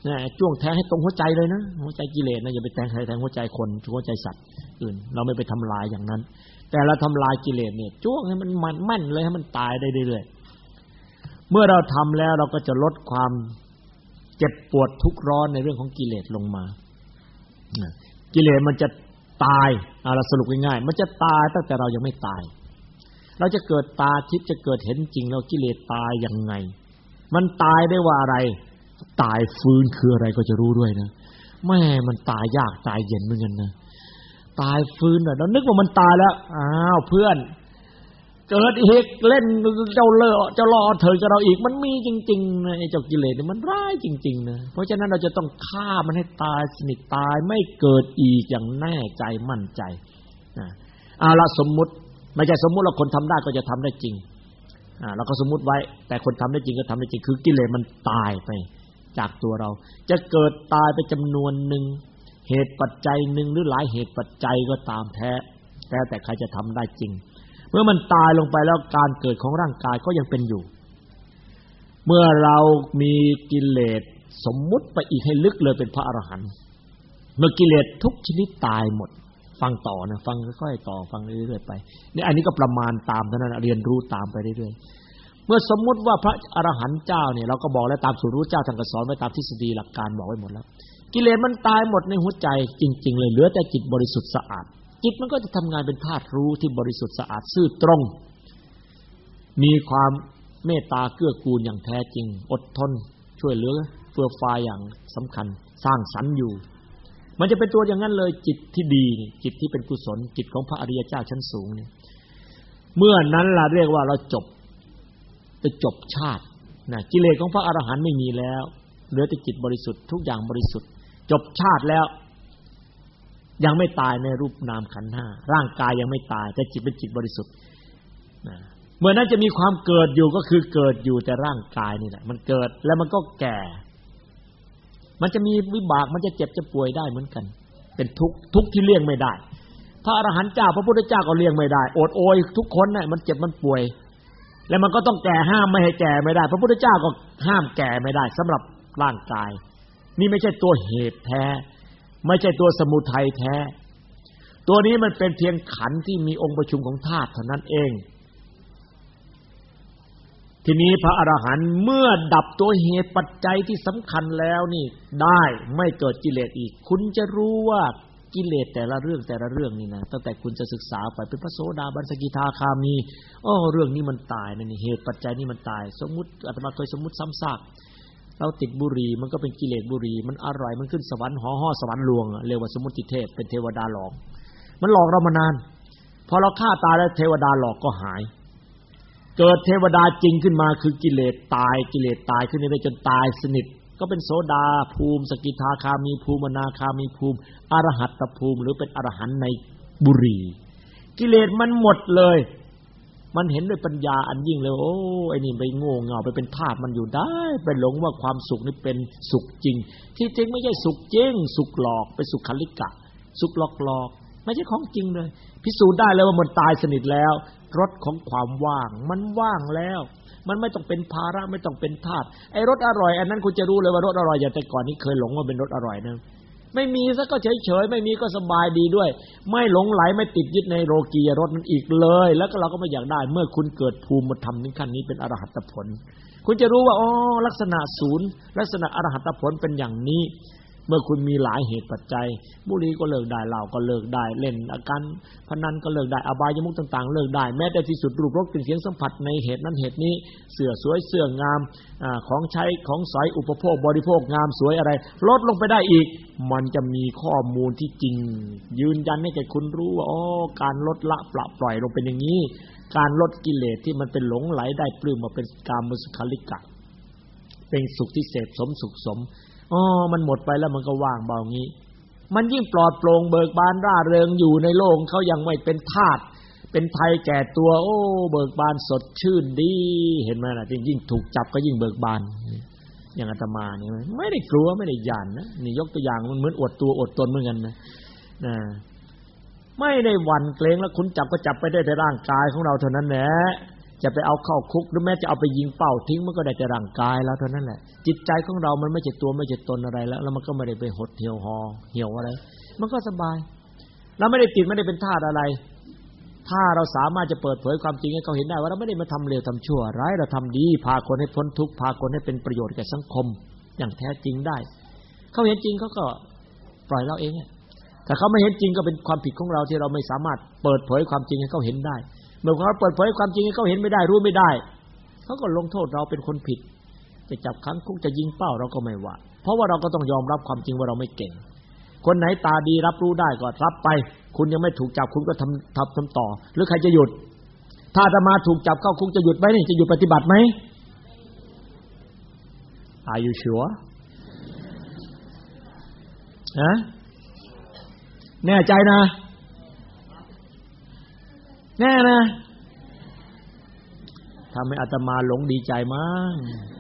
นะจ้วงแทงให้ตรงหัวใจเลยนะหัวใจกิเลสนะอย่าไปแทงใครแทงหัวใจคนหัวใจสัตว์อื่นเราไม่ไปทำลายอย่างนั้นแต่เราทำลายกิเลสเนี่ยจ้วงให้มันมันแม่นเลยให้มันตายได้เรื่อยๆเมื่อเราทำแล้วเราก็จะลดความเจ็บปวดทุกข์ร้อนในเรื่องของกิเลสลงมากิเลสมันจะตายอ่ะเราสรุปง่ายๆมันจะตายตั้งแต่เรายังไม่ตายเราจะเกิดตาทิพย์จะเกิดเห็นจริงแล้วกิเลสตายยังไงมันตายได้ว่าอะไรตายฟื้นคืออะไรก็จะรู้ด้วยนะแม่มันตายยากตายเย็นเหมือนกันนะตายฟื้นน่ะเรานึกว่ามันตายแล้วอ้าวเพื่อนเกิดอีกเล่นเจ้าเล่อเจ้ารอเถิดกับเราอีกมันมีจริงๆนะไอ้เจ้ากิเลสเนี่ยมันร้ายจริงๆนะเพราะฉะนั้นเราจะต้องฆ่ามันให้ตายสนิทตายไม่เกิดอีกอย่างแน่ใจมั่นใจนะเอาละสมมุติไม่ใช่สมมุติเราคนทำได้ก็จะทำได้จริงอ่าเราก็สมมุติไว้แต่คนทำได้จริงก็ทำได้จริงคือกิเลสมันตายไปจากตัวเราจะเกิดตายไปจำนวนหนึ่งเหตุปัจจัยหนึ่งหรือหลายเหตุปัจจัยก็ตามแท้แต่แต่ใครจะทำได้จริงเมื่อมันตายลงไปแล้วการเกิดของร่างกายก็ยังเป็นอยู่เมื่อเรามีกิเลสสมมุติไปอีกให้ลึกเลยเป็นพระอรหันต์เมื่อกิเลสทุกชนิดตายหมดฟังต่อนะฟังค่อยๆต่อฟังเรื่อยๆไปนี่อันนี้ก็ประมาณตามเท่านั้นเรียนรู้ตามไปเรื่อยๆเมื่อสมมุติว่าพระอรหันต์เจ้าเนี่ยเราก็บอกแล้วตามสูตรรู้เจ้าท่านก็สอนไว้ตามทฤษฎีหลักการบอกไว้หมดแล้วกิเลสมันตายหมดในหัวใจจริงๆเลยเหลือแต่จิตบริสุทธิ์สะอาดจิตมันก็จะทำงานเป็นธาตุรู้ที่บริสุทธิ์สะอาดซื่อตรงมีความเมตตาเกื้อกูลอย่างแท้จริงอดทนช่วยเหลือเฟื่อฟายอย่างสำคัญสร้างสรรค์อยู่มันจะเป็นตัวอย่างนั้นเลยจิตที่ดีจิตที่เป็นกุศลจิตของพระอริยเจ้าชั้นสูงเนี่ยเมื่อนั้นล่ะเรียกว่าเราจบไปจบชาตินะกิเลสของพระอรหันต์ไม่มีแล้วเหลือแต่จิตบริสุทธิ์ทุกอย่างบริสุทธิ์จบชาติแล้วยังไม่ตายในรูปนามขันธ์ห้าร่างกายยังไม่ตายแต่จิตเป็นจิตบริสุทธิ์นะเมื่อนั้นจะมีความเกิดอยู่ก็คือเกิดอยู่แต่ร่างกายนี่แหละมันเกิดแล้วมันก็แก่มันจะมีวิบากมันจะเจ็บจะป่วยได้เหมือนกันเป็นทุกข์ทุกข์ที่เลี่ยงไม่ได้พระอรหันต์เจ้าพระพุทธเจ้าก็เลี่ยงไม่ได้อดโอยทุกคนน่ะมันเจ็บมันป่วยแล้วมันก็ต้องแก่ห้ามไม่ให้แก่ไม่ได้พระพุทธเจ้าก็ห้ามแก่ไม่ได้สำหรับร่างกายนี่ไม่ใช่ตัวเหตุแท้ไม่ใช่ตัวสมุทัยแท้ตัวนี้มันเป็นเพียงขันธ์ที่มีองค์ประชุมของธาตุเท่านั้นเองทีนี้พระอรหันต์เมื่อดับตัวเหตุปัจจัยที่สำคัญแล้วนี่ได้ไม่เกิดกิเลสอีกคุณจะรู้ว่ากิเลสแต่ละเรื่องแต่ละเรื่องนี่นะตั้งแต่คุณจะศึกษาไปเป็นพระโสดาบันสกิทาคามีอ้อเรื่องนี้มันตายนะนี่เหตุปัจจัยนี่มันตายสมมุติอาตมาเคยสมมุติซ้ำซากเราติดบุหรี่มันก็เป็นกิเลสบุหรี่มันอร่อยมันขึ้นสวรรค์ห่อห่อสวรรค์ลวงเรียกว่าสมมุติเทพเป็นเทวดาหลอกมันหลอกเรามานานพอเราฆ่าตายแล้วเทวดาหลอกก็หายเกิดเทวดาจริงขึ้นมาคือกิเลสตายกิเลสตายขึ้นไปจนตายสนิทก็เป็นโสดาภูมิสกิทาคามีภูมิอนาคามีภูมิอรหัตตภูมิหรือเป็นอรหันต์ในบุหรี่กิเลสมันหมดเลยมันเห็นด้วยปัญญาอันยิ่งเลยโอ้ไอ้นี่ไปโง่เง่าไปเป็นทาสมันอยู่ได้ไปหลงว่าความสุขนี่เป็นสุขจริงที่จริงไม่ใช่สุขจริงสุขหลอกเป็นสุขขันลิกะสุขหลอกๆไม่ใช่ของจริงเลยพิสูจน์ได้เลยว่ามันตายสนิทแล้วรสของความว่างมันว่างแล้วมันไม่ต้องเป็นภาระไม่ต้องเป็นทาสไอ้รสอร่อยอันนั้นคุณจะรู้เลยว่ารสอร่อยอย่างแต่ก่อนนี้เคยหลงว่าเป็นรสอร่อยนะไม่มีซะก็เฉยๆไม่มีก็สบายดีด้วยไม่หลงไหลไม่ติดยึดในโลกียรสนั้นอีกเลยแล้วก็เราก็ไม่อยากได้เมื่อคุณเกิดภูมิธรรมถึงขั้นนี้เป็นอรหัตผลคุณจะรู้ว่าอ๋อลักษณะศูนย์ลักษณะอรหัตผลเป็นอย่างนี้เมื่อคุณมีหลายเหตุปัจจัยบุหรี่ก็เลิกได้เหล้าก็เลิกได้เล่นอาการพนันก็เลิกได้อบายมุขต่างๆเลิกได้แม้แต่ที่สุดรูปรสกลิ่นเสียงสัมผัสในเหตุนั้นเหตุนี้เสื้อสวยเสื้องามอ่าของใช้ของสอยอุปโภคบริโภคงามสวยอะไรลดลงไปได้อีกมันจะมีข้อมูลที่จริงยืนยันให้แก่คุณรู้ว่าอ๋อการลดละปละปล่อยลงเป็นอย่างนี้การลดกิเลสที่มันเป็นหลงไหลได้ปลื้มมาเป็นกามสุขลิกะเป็นสุขที่เสพสมสุขสมอ๋อมันหมดไปแล้วมันก็ว่างเบางี้มันยิ่งปลอดโปร่งเบิกบานร่าเริงอยู่ในโลกเขายังไม่เป็นทาสเป็นภัยแก่ตัวโอ้เบิกบานสดชื่นดีเห็นไหมล่ะยิ่งถูกจับก็ยิ่งเบิกบานอย่างอาตมานี่ไม่ได้กลัวไม่ได้หยั่นนะนี่ยกตัวอย่างมันเหมือนอวดตัวอวดตนเหมือนกันนะนะไม่ได้หวั่นเกรงแล้วคุณจับก็จับไปได้แต่ร่างกายของเราเท่านั้นแหละจจะไปเอาเข้าคุกหรือแม้จะเอาไปยิงเป้าทิ้งมันก็ได้แต่ร่างกายแล้วเท่านั้นแหละจิตใจของเรามันไม่ใช่ตัวไม่ใช่ตนอะไรแล้วแล้วมันก็ไม่ได้ไปหดเหี่ยวหอเหี่ยวอะไรมันก็สบายเราไม่ได้ติดไม่ได้เป็นทาสอะไรถ้าเราสามารถจะเปิดเผยความจริงให้เขาเห็นได้ว่าเราไม่ได้มาทำเลวทำชั่วร้ายเราทำดีพาคนให้พ้นทุกข์พาคนให้เป็นประโยชน์แก่สังคมอย่างแท้จริงได้เขาเห็นจริงเขาก็ปล่อยเราเองแต่เขาไม่เห็นจริงก็เป็นความผิดของเราที่เราไม่สามารถเปิดเผยความจริงให้เขาเห็นได้เมื่อเขาเปิดเผยความจริงให้เขาเห็นไม่ได้รู้ไม่ได้เขาก็ลงโทษเราเป็นคนผิดจะจับขังคุกจะยิงเป้าเราก็ไม่ว่าเพราะว่าเราก็ต้องยอมรับความจริงว่าเราไม่เก่งคนไหนตาดีรับรู้ได้ก็รับไปคุณยังไม่ถูกจับคุณก็ทำทำทำต่อหรือใครจะหยุดถ้าอาตมาถูกจับเข้าคุกจะหยุดไหมนี่จะหยุดปฏิบัติไหม Are you sure ฮะแน่ใจนะแน่นะทำให้อาตมาหลงดีใจมาก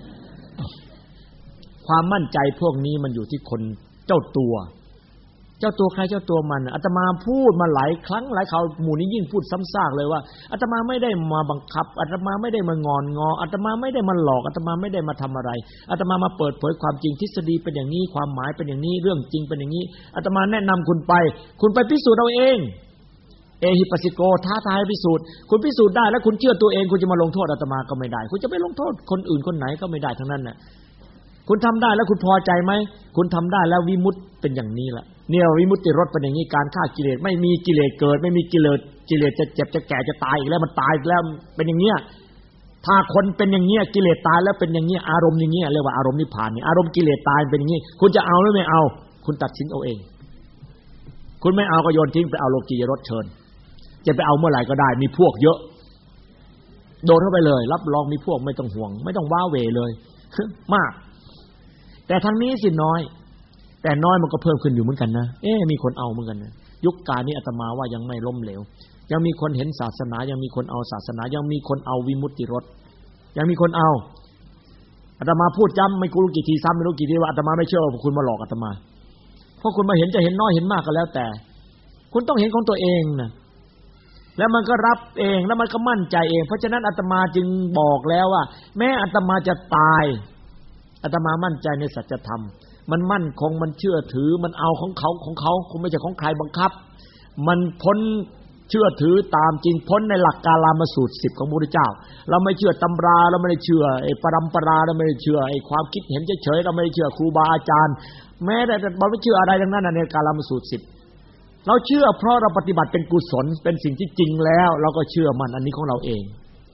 ความมั่นใจพวกนี้มันอยู่ที่คนเจ้าตัวเจ้าตัวใครเจ้าตัวมันอาตมาพูดมาหลายครั้งหลายคราวหมู่นี้ยิ่งพูดซ้ำซากเลยว่าอาตมาไม่ได้มาบังคับอาตมาไม่ได้มางอนงออาตมาไม่ได้มาหลอกอาตมาไม่ได้มาทำอะไรอาตมามาเปิดเผยความจริงทฤษฎีเป็นอย่างนี้ความหมายเป็นอย่างนี้เรื่องจริงเป็นอย่างนี้อาตมาแนะนำคุณไปคุณไปพิสูจน์เอาเองเอหิปัสสิโกท้าทายพิสูจน์คุณพิสูจน์ได้แล้วคุณเชื่อตัวเองคุณจะมาลงโทษอาตมาก็ไม่ได้คุณจะไปลงโทษคนอื่นคนไหนก็ไม่ได้ทั้งนั้นน่ะคุณทำได้แล้วคุณพอใจไหมคุณทำได้แล้ววิมุตติเป็นอย่างนี้แหละเนี่ยวิมุตติรสเป็นอย่างนี้การฆ่ากิเลสไม่มีกิเลสเกิดไม่มีกิเลสกิเลสจะเจ็บจะแก่จะตายอีกแล้วมันตายแล้วเป็นอย่างเนี้ยถ้าคนเป็นอย่างเนี้ยกิเลสตายแล้วเป็นอย่างเนี้ยอารมณ์อย่างเนี้ยเรียกว่าอารมณ์นิพพานนี่อารมณ์กิเลสตายเป็นอย่างนี้คุณจะเอาหรือไม่เอาคุณตัดสินเอาเองคุณไม่เอาก็โยนทิ้งไปเอาโลกียรสเชิญจะไปเอาเมื่อไหร่ก็ได้มีพวกเยอะโดนเข้าไปเลยรับรองมีพวกไม่ต้องห่วงไม่ต้องว้าเหวเลยมากแต่ทางนี้สิน้อยแต่น้อยมันก็เพิ่มขึ้นอยู่เหมือนกันนะเอ๊ะมีคนเอาเหมือนกันนะยุคกาลนี้อาตมาว่ายังไม่ล้มเหลวยังมีคนเห็นศาสนายังมีคนเอาศาสนายังมีคนเอาวิมุตติรสยังมีคนเอาอาตมาพูดย้ำไม่รู้กี่ทีซ้ำไม่รู้กี่ทีว่าอาตมาไม่เชื่อว่าคุณมาหลอกอาตมาเพราะคุณมาเห็นจะเห็นน้อยเห็นมากก็แล้วแต่คุณต้องเห็นของตัวเองนะแล้วมันก็รับเองแล้วมันก็มั่นใจเองเพราะฉะนั้นอาตมาจึงบอกแล้วว่าแม้อาตมาจะตายอาตมามั่นใจในสัจธรรมมันมั่นคงมันเชื่อถือมันเอาของเขาของเขาคงไม่ใช่ของใครบังคับมันพ้นเชื่อถือตามจริงพ้นในหลักกาลามสูตรสิบของพระพุทธเจ้าเราไม่เชื่อตำราเราไม่ได้เชื่อไอ้ปรัมปราเราไม่ได้เชื่อไอ้ความคิดเห็นเฉยๆเราไม่ได้เชื่อครูบาอาจารย์แม้แต่เราไม่เชื่ออะไรทั้งนั้นในกาลามสูตรสิบเราเชื่อเพราะเราปฏิบัติเป็นกุศลเป็นสิ่งที่จริงแล้วเราก็เชื่อมันอันนี้ของเราเอง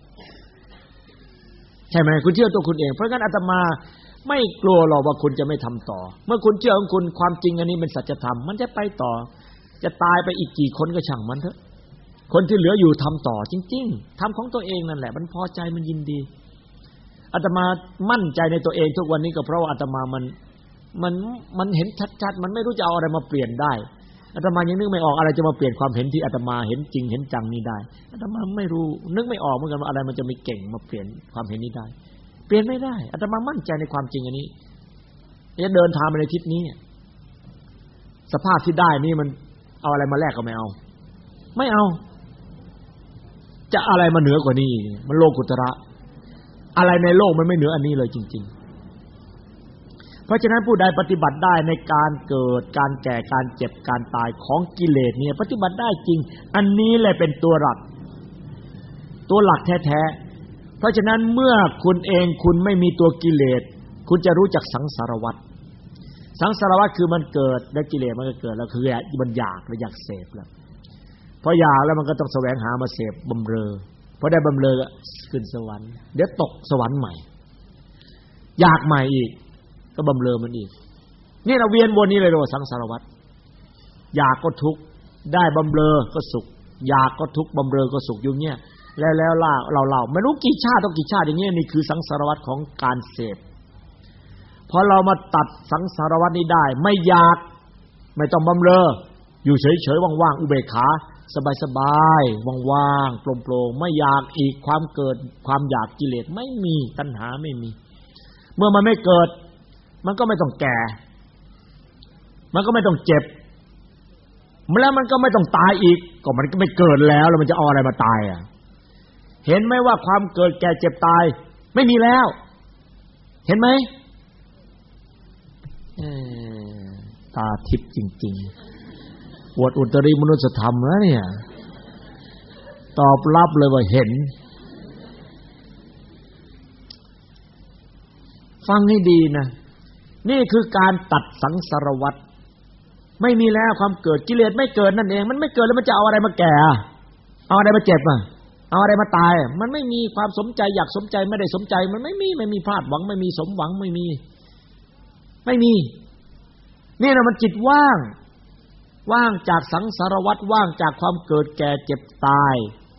ใช่ไหมคุณเชื่อตัวคุณเองเพราะงั้นอาตมาไม่กลัวหรอกว่าคุณจะไม่ทำต่อเมื่อคุณเชื่อของคุณความจริงอันนี้เป็นสัจธรรมมันจะไปต่อจะตายไปอีกกี่คนก็ช่างมันเถอะคนที่เหลืออยู่ทำต่อจริงๆทำของตัวเองนั่นแหละมันพอใจมันยินดีอาตมามั่นใจในตัวเองทุกวันนี้ก็เพราะว่าอาตมามันมันมันเห็นชัดๆมันไม่รู้จะเอาอะไรมาเปลี่ยนได้อาตมายังนึกไม่ออกอะไรจะมาเปลี่ยนความเห็นที่อาตมาเห็นจริงเห็นจังนี้ได้อาตมาไม่รู้นึกไม่ออกเหมือนกันว่าอะไรมันจะไม่เก่งมาเปลี่ยนความเห็นนี้ได้เปลี่ยนไม่ได้อาตมามั่นใจในความจริงอันนี้จะเดินทางไปในทิศนี้สภาพที่ได้นี่มันเอาอะไรมาแลกก็ไม่เอาไม่เอาจะอะไรมาเหนือกว่านี้มันโลกุตระอะไรในโลกมันไม่เหนืออันนี้เลยจริงๆเพราะฉะนั้นผู้ใดปฏิบัติได้ในการเกิดการแก่การเจ็บการตายของกิเลสเนี่ยปฏิบัติได้จริงอันนี้แหละเป็นตัวหลักตัวหลักแท้ๆเพราะฉะนั้นเมื่อคุณเองคุณไม่มีตัวกิเลสคุณจะรู้จักสังสารวัฏสังสารวัฏคือมันเกิดแล้วกิเลสมันก็เกิดแล้วคือมันอยากแล้วอยากเสพแล้วพออยากแล้วมันก็ต้องแสวงหามาเสพบำเรอพอได้บำเรอขึ้นสวรรค์เดี๋ยวตกสวรรค์ใหม่อยากใหม่อีกก็บำเรอมันอีกนี่เราเวียนวนนี้เลยเรียกว่าสังสารวัฏอยากก็ทุกข์ได้บำเรอก็สุขอยากก็ทุกข์บำเรอก็สุขอยู่เงี้ยแล้วแล้วล่ะเราเราไม่รู้กี่ชาติต้องกี่ชาติอย่างเงี้ยนี่คือสังสารวัฏของการเสพพอเรามาตัดสังสารวัฏนี้ได้ไม่อยากไม่ต้องบำเรออยู่เฉยๆว่างๆอุเบกขาสบายๆว่างๆโปร่งๆไม่อยากอีกความเกิดความอยากกิเลสไม่มีตัณหาไม่มีเมื่อมันไม่เกิดมันก็ไม่ต้องแก่มันก็ไม่ต้องเจ็บแล้วมันก็ไม่ต้องตายอีกก็มันก็ไม่เกิดแล้วแล้วมันจะเอาอะไรมาตายอ่ะเห็นไหมว่าความเกิดแก่เจ็บตายไม่มีแล้วเห็นไหมตาทิพย์จริงๆอวดอุตริมนุสธรรมนะเนี่ยตอบรับเลยว่าเห็นฟังให้ดีนะนี่คือการตัดสังสารวัฏไม่มีแล้วความเกิดกิเลสไม่เกิดนั่นเองมันไม่เกิดแล้วมันจะเอาอะไรมาแก่เอาอะไรมาเจ็บอ่ะเอาอะไรมาตายมันไม่มีความสมใจอยากสมใจไม่ได้สมใจมันไม่มีไม่มีพลาดหวังไม่มีสมหวังไม่มีไม่มีนี่นะมันจิตว่างว่างจากสังสารวัฏว่างจากความเกิดแก่เจ็บตาย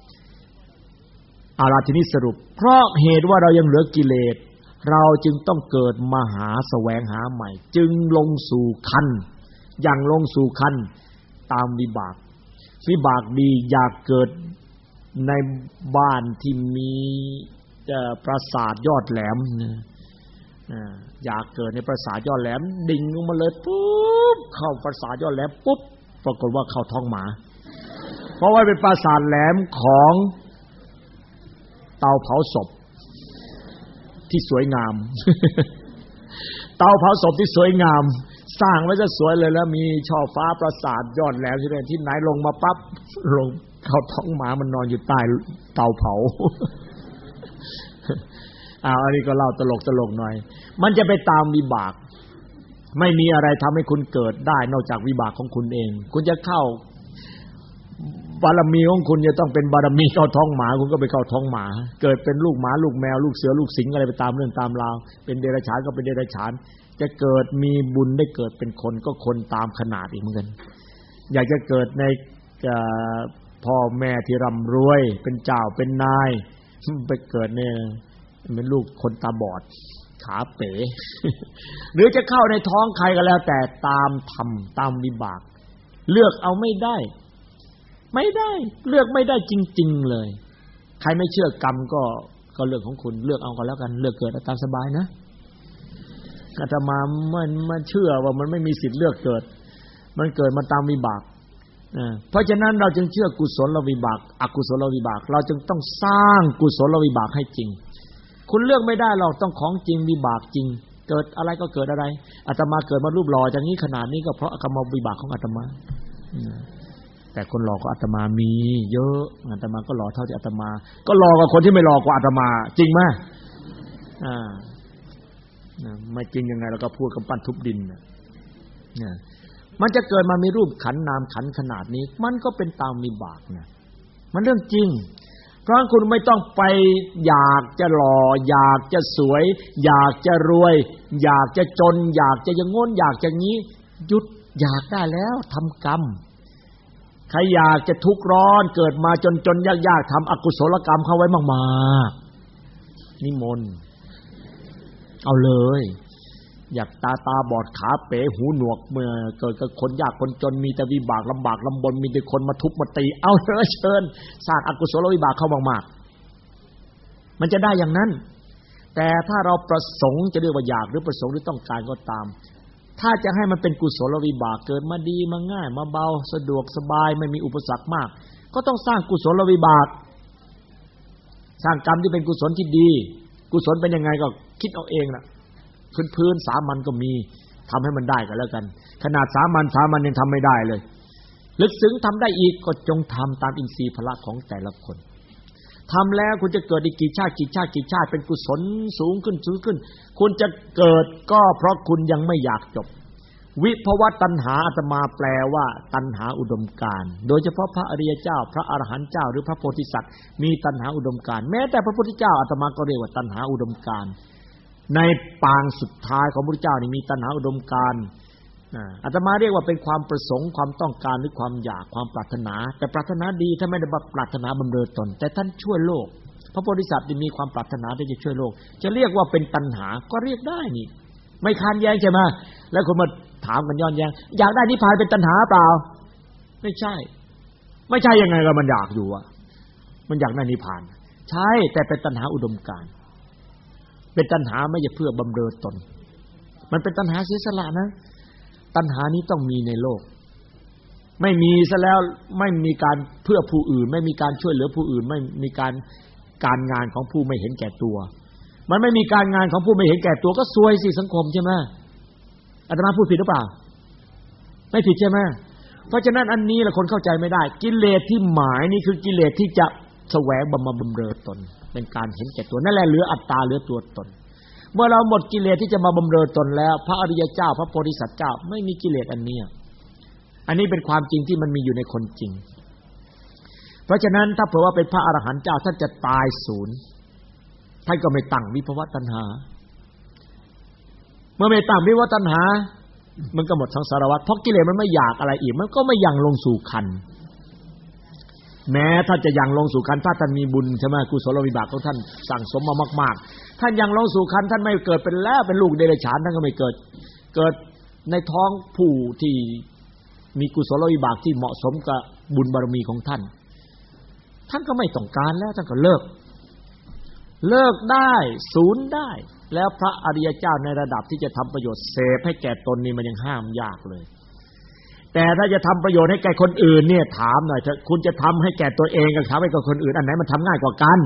เอาล่ะทีนี้สรุปเพราะเหตุว่าเรายังเหลือกิเลสเราจึงต้องเกิดมาหาแสวงหาใหม่จึงลงสู่คันอย่างลงสู่คันตามวิบากวิบากดีอยากเกิดในบ้านที่มีปราสาทยอดแหลมอยากเกิดในปราสาทยอดแหลมดิ่งลงมาเลยปุ๊บเข้าปราสาทยอดแหลมปุ๊บปรากฏว่าเข้าท้องหมาเพราะว่าเป็นปราสาทแหลมของเตาเผาศพที่สวยงามเตาเผาศพที่สวยงามสร้างไว้จะสวยเลยแล้วมีช่อฟ้าปราสาทยอดแหลมที่ไหนที่ไหนลงมาปั๊บลงเข้าท้องหมามันนอนอยู่ใต้เตาเผาอ้าวอันนี้ก็เล่าตลกตลกหน่อยมันจะไปตามวิบากไม่มีอะไรทำให้คุณเกิดได้นอกจากวิบากของคุณเองคุณจะเข้าบารมีของคุณจะต้องเป็นบารมีเข้าท้องหมาคุณก็ไปเข้าท้องหมาเกิดเป็นลูกหมาลูกแมวลูกเสือลูกสิงอะไรไปตามเรื่องตามราวเป็นเดรัจฉานก็เป็นเดรัจฉานจะเกิดมีบุญได้เกิดเป็นคนก็คนตามขนาดอีกเหมือนกันอยากจะเกิดในพ่อแม่ที่ร่ำรวยเป็นเจ้าเป็นนายไปเกิดเนี่ยเป็นลูกคนตาบอดขาเป๋ หรือจะเข้าในท้องใครก็แล้วแต่ตามธรรมตามวิบากเลือกเอาไม่ได้ไม่ได้เลือกไม่ได้จริงๆเลยใครไม่เชื่อกรรมก็ก็เรื่องของคุณเลือกเอาก็แล้วกันเลือกเกิดตามสบายนะอาตมามันมันเชื่อว่ามันไม่มีสิทธิ์เลือกเกิดมันเกิดมาตามวิบากเพราะฉะนั้นเราจึงเชื่อกุศลวิบากอกุศลวิบากเราจึงต้องสร้างกุศลวิบากให้จริงคุณเลือกไม่ได้เราต้องของจริงวิบากจริงเกิดอะไรก็เกิดอะไรอาตมาเกิดมารูปหล่ออย่างนี้ขนาดนี้ก็เพราะกรรมวิบากของอาตมาแต่คนหล่อกว่าอาตมามีเยอะอาตมาก็หล่อเท่าที่อาตมาก็หล่อกว่าคนที่ไม่หล่อกว่าอาตมาจริงไหมอ่าไม่จริงยังไงเราก็พูดกับปั้นทุบดินเนี่ยมันจะเกิดมามีรูปขันนามขันขนาดนี้มันก็เป็นตามวิบากนะมันเรื่องจริงเพราะคุณไม่ต้องไปอยากจะหล่ออยากจะสวยอยากจะรวยอยากจะจนอยากจะอย่างโน้นอยากจะงี้หยุดอยากได้แล้วทำกรรมใครอยากจะทุกข์ร้อนเกิดมาจนๆยากๆทำอกุศลกรรมเข้าไว้มากๆนิมนต์เอาเลยอยากตาตาบอดขาเป๋หูหนวกเมื่อเกิดกับคนยากคนจนมีแต่วิบากลำบากลำบนมีแต่คนมาทุบมาตีเอาเลยเชิญสร้างอกุศลวิบากเข้ามากๆมันจะได้อย่างนั้นแต่ถ้าเราประสงค์จะเรียกว่าอยากหรือประสงค์หรือต้องการก็ตามถ้าจะให้มันเป็นกุศลวิบากเกิดมาดีมาง่ายมาเบาสะดวกสบายไม่มีอุปสรรคมากก็ต้องสร้างกุศลวิบากสร้างกรรมที่เป็นกุศลที่ดีกุศลเป็นยังไงก็คิดเอาเองล่ะพื้นๆสามัญก็มีทำให้มันได้กันแล้วกันขนาดสามัญสามัญยังทำไม่ได้เลยลึกซึ้งทำได้อีกก็จงทำตามอินทรีย์พละของแต่ละคนทำแล้วคุณจะเกิดอีกกี่ชาติกี่ชาติกี่ชาติเป็นกุศลสูงขึ้นสูงขึ้นคุณจะเกิดก็เพราะคุณยังไม่อยากจบวิภวตัณหาอาตมาแปลว่าตัณหาอุดมการณ์โดยเฉพาะพระอริยเจ้าพระอรหันต์เจ้าหรือพระโพธิสัตว์มีตัณหาอุดมการณ์แม้แต่พระพุทธเจ้าอาตมาก็เรียกว่าตัณหาอุดมการณ์ในปางสุดท้ายของพระพุทธเจ้านี่มีตัณหาอุดมการณ์อาตมาเรียกว่าเป็นความประสงค์ความต้องการหรือความอยากความปรารถนาแต่ปรารถนาดีถ้าไม่ได้ปรารถนาบำเรอตนแต่ท่านช่วยโลกพระโพธิสัตว์มีความปรารถนาที่จะช่วยโลกจะเรียกว่าเป็นตัณหาก็เรียกได้นี่ไม่ค้านแย้งใช่ไหมแล้วคนมาถามกันย้อนแย้งอยากได้นิพพานเป็นตัณหาเปล่าไม่ใช่ไม่ใช่ยังไงก็มันอยากอยู่อ่ะมันอยากได้นิพพานใช่แต่เป็นตัณหาอุดมการณ์เป็นตัณหาไม่ใช่เพื่อบำเรอตนมันเป็นตัณหาเสียสละนะตัณหานี้ต้องมีในโลกไม่มีซะแล้วไม่มีการเพื่อผู้อื่นไม่มีการช่วยเหลือผู้อื่นไม่มีการการงานของผู้ไม่เห็นแก่ตัวมันไม่มีการงานของผู้ไม่เห็นแก่ตัวก็ซวยสิสังคมใช่ไหมอาตมาพูดผิดหรือเปล่าไม่ผิดใช่ไหมเพราะฉะนั้นอันนี้แหละคนเข้าใจไม่ได้กิเลสที่หมายนี่คือกิเลสที่จะแสวงบำบำเรอตนเป็นการเห็นแก่ตัวนั่นแหละเหลืออัตตาเหลือตัวตนเมื่อเราหมดกิเลสที่จะมาบำเรอตนแล้วพระอริยเจ้าพระโพธิสัตว์เจ้าไม่มีกิเลสอันนี้อันนี้เป็นความจริงที่มันมีอยู่ในคนจริงเพราะฉะนั้นถ้าเผื่อว่าเป็นพระอรหันต์เจ้าท่านจะตายศูนย์ท่านก็ไม่ตั้งวิภวตัณหาเมื่อไม่ตั้งวิภวตัณหามันก็หมดสังสารวัฏเพราะกิเลสมันไม่อยากอะไรอีกมันก็ไม่ยังลงสู่คันแม้ถ้าจะยังลงสู่คันถ้าท่านมีบุญใช่ไหมกุศลวิบากของท่านสั่งสมมามากๆท่านยังลงสู่คันท่านไม่เกิดเป็นแล้วเป็นลูกเดรัจฉานท่านก็ไม่เกิดเกิดในท้องผู้ที่มีกุศลวิบากที่เหมาะสมกับบุญบารมีของท่านท่านก็ไม่ต้องการแล้วท่านก็เลิกเลิกได้ศูนย์ได้แล้วพระอริยเจ้าในระดับที่จะทำประโยชน์เสพให้แก่ตนนี่มันยังห้ามยากเลยแต่ถ้าจะทำประโยชน์ให้แก่คนอื่นเนี่ยถามหน่อยเถอะคุณจะทำให้แก่ตัวเองกับทำให้กับคนอื่นอันไหนมันทำง่ายกว่ากัน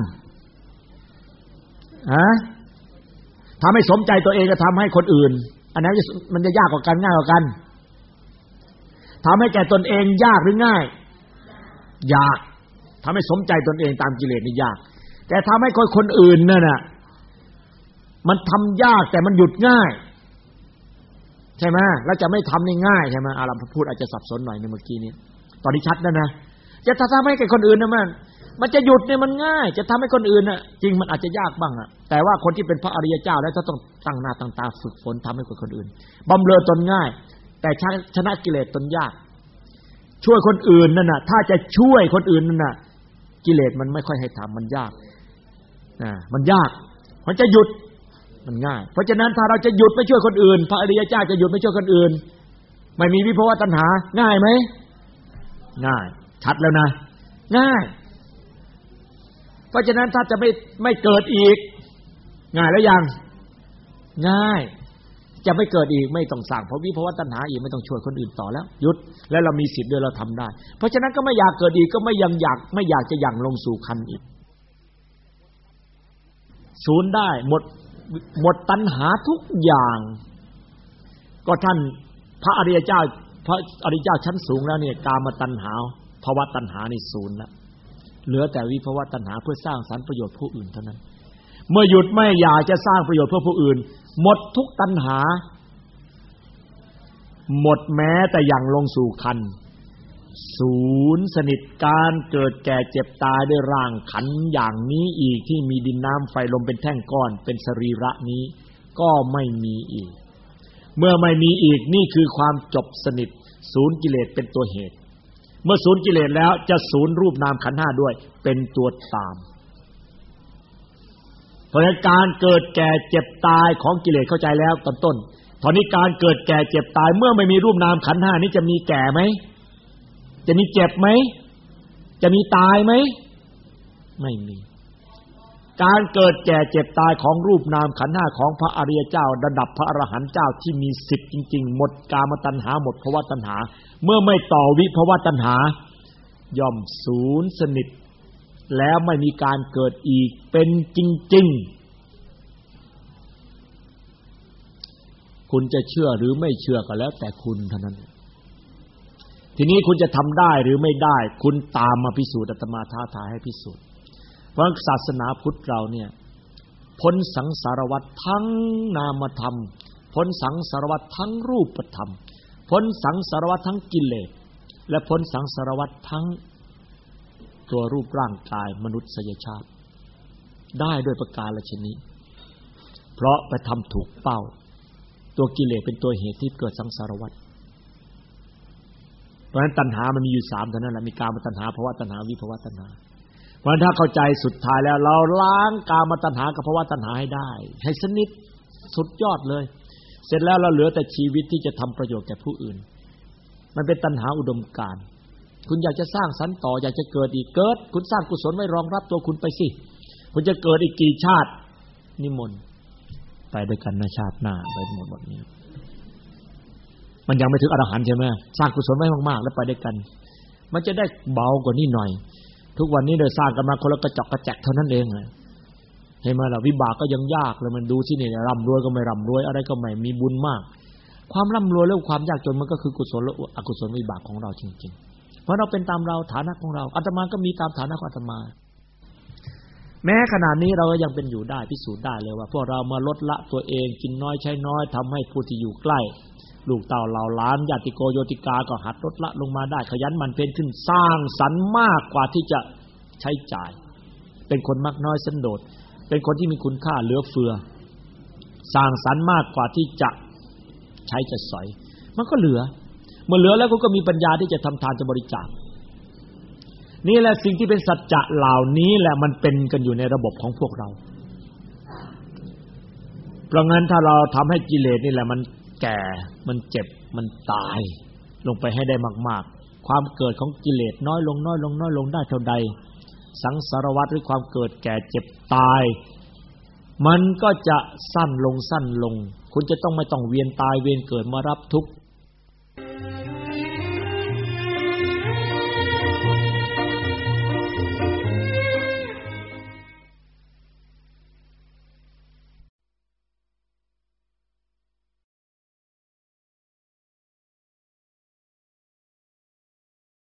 ฮะทำให้สมใจตัวเองกับทำให้คนอื่นอันไหนมันจะยากกว่ากันง่ายกว่ากันทำให้แก่ตนเองยากหรือง่ายยากทำให้สมใจตนเองตามกิเลสนี่ยากแต่ทำให้คนคนอื่นนั่นน่ะมันทำยากแต่มันหยุดง่ายใช่ไหมแล้วจะไม่ทำนี่ง่ายใช่ไหมอารัมพูดอาจจะสับสนหน่อยในเมื่อกี้นี้ตอนนี้ชัดแล้วนะจะทำให้กับคนอื่นนะมันมันจะหยุดเนี่ยมันง่ายจะทำให้คนอื่นน่ะจริงมันอาจจะยากบ้างอ่ะแต่ว่าคนที่เป็นพระอริยเจ้าแล้วต้องตั้งหน้าตั้งตาฝึกฝนทำให้กับคนอื่นบำเรอตนง่ายแต่ชนะกิเลสตนยากช่วยคนอื่นนั่นน่ะถ้าจะช่วยคนอื่นนั่นน่ะกิเลสมันไม่ค่อยให้ทำมันยากอ่ามันยากมันจะหยุดมันง่ายเพราะฉะนั้นถ้าเราจะหยุดไม่ช่วยคนอื่นพระอริยเจ้าจะหยุดไม่ช่วยคนอื่นไม่มีวิภวตัณหาง่ายไหมง่ายชัดแล้วนะง่ายเพราะฉะนั้นถ้าจะไม่ไม่เกิดอีกง่ายแล้วยังง่ายจะไม่เกิดอีกไม่ต้องสั่งเพราะวิภวตัณหาอีกไม่ต้องช่วยคนอื่นต่อแล้วหยุดแล้วเรามีสิทธิ์ด้วยเราทำได้เพราะฉะนั้นก็ไม่อยากเกิดอีกก็ไม่ยังอยากไม่อยากจะยั่งลงสู่คันอีกศูนย์ได้หมดหมดตัณหาทุกอย่างก็ท่านพระอริยเจ้าพระอริยเจ้าชั้นสูงแล้วเนี่ยกามตัณหาภวตัณหานี่ศูนย์แล้วเหลือแต่วิภวตัณหาเพื่อสร้างสรรค์ประโยชน์ผู้อื่นเท่านั้นเมื่อหยุดไม่อยากจะสร้างประโยชน์เพื่อผู้อื่นหมดทุกตัณหาหมดแม้แต่อย่างลงสู่คันศูนย์สนิทการเกิดแก่เจ็บตายด้วยร่างขันอย่างนี้อีกที่มีดินน้ำไฟลมเป็นแท่งก้อนเป็นสรีระนี้ก็ไม่มีอีกเมื่อไม่มีอีกนี่คือความจบสนิทศูนย์กิเลสเป็นตัวเหตุเมื่อศูนย์กิเลสแล้วจะศูนย์รูปนามขันธ์ห้าด้วยเป็นตัวตามเพราะฉะนั้นการเกิดแก่เจ็บตายของกิเลสเข้าใจแล้วตอนต้นตอนนี้การเกิดแก่เจ็บตายเมื่อไม่มีรูปนามขันธ์ห้านี้จะมีแก่ไหมจะมีเจ็บไหมจะมีตายไหมไม่มีการเกิดแก่เจ็บตายของรูปนามขันธ์ห้าของพระอริยเจ้าระดับพระอรหันต์เจ้าที่มีสิทธิ์จริงๆหมดกามตัณหาหมดภวตัณหาเมื่อไม่ต่อวิภวตัณหาย่อมศูนย์สนิทแล้วไม่มีการเกิดอีกเป็นจริงๆคุณจะเชื่อหรือไม่เชื่อก็แล้วแต่คุณเท่านั้นทีนี้คุณจะทำได้หรือไม่ได้คุณตามมาพิสูจน์อาตมาท้าทายให้พิสูจน์เพราะศาสนาพุทธเราเนี่ยพ้นสังสารวัฏทั้งนามธรรมพ้นสังสารวัฏทั้งรูปธรรมพ้นสังสารวัฏทั้งกิเลสและพ้นสังสารวัฏทั้งตัวรูปร่างกายมนุษยชาติได้ด้วยประการฉะนี้เพราะไปทำถูกเป้าตัวกิเลสเป็นตัวเหตุที่เกิดสังสารวัฏเพราะฉะนั้นตัณหามันมีอยู่สามเท่านั้นแหละมีกามตัณหาภวตัณหาวิภวตัณหาเพราะฉะนั้นถ้าเข้าใจสุดท้ายแล้วเราล้างกามตัณหากับภวตัณหาให้ได้ให้สนิทสุดยอดเลยเสร็จแล้วเราเหลือแต่ชีวิตที่จะทำประโยชน์แก่ผู้อื่นมันเป็นตัณหาอุดมการณ์คุณอยากจะสร้างสรรค์ต่ออยากจะเกิดอีกเกิดคุณสร้างกุศลไว้รองรับตัวคุณไปสิคุณจะเกิดอีกกี่ชาตินิมนต์ไปด้วยกันนะชาติหน้าไปหมดหมดนี้มันยังไม่ถึงอรหันต์ใช่ไหมสร้างกุศลไว้มากๆแล้วไปด้วยกันมันจะได้เบากว่านี้หน่อยทุกวันนี้เราสร้างกันมาคนละกระจอกกระแจกเท่านั้นเองเลยเห็นไหมล่ะวิบากก็ยังยากเลยมันดูสิเนี่ยร่ำรวยก็ไม่ร่ำรวยอะไรก็ไม่มีบุญมากความร่ำรวยและความยากจนมันก็คือกุศลและอกุศลวิบากของเราจริงๆเพราะเราเป็นตามเราฐานะของเราอาตมาก็มีตามฐานะของอาตมาแม้ขณะนี้เราก็ยังเป็นอยู่ได้พิสูจน์ได้เลยว่าพวกเรามาลดละตัวเองกินน้อยใช้น้อยทำให้ผู้ที่อยู่ใกล้ลูกเต่าเหล่าล้านญาติโกโยติกาก็หัดลดละลงมาได้ขยันหมั่นเพียรขึ้นสร้างสรรค์มากกว่าที่จะใช้จ่ายเป็นคนมักน้อยสันโดษเป็นคนที่มีคุณค่าเหลือเฟือสร้างสรรค์มากกว่าที่จะใช้จะสอยมันก็เหลือเมื่อเหลือแล้วก็มีปัญญาที่จะทำทานจะบริจาคนี่แหละสิ่งที่เป็นสัจจะเหล่านี้แหละมันเป็นกันอยู่ในระบบของพวกเราเพราะงั้นถ้าเราทำให้กิเลสนี่แหละมันแก่มันเจ็บมันตายลงไปให้ได้มากๆความเกิดของกิเลสน้อยลงน้อยลงน้อยลงได้เท่าใดสังสารวัฏหรือความเกิดแก่เจ็บตายมันก็จะสั้นลงสั้นลงคุณจะต้องไม่ต้องเวียนตายเวียนเกิดมารับทุกข์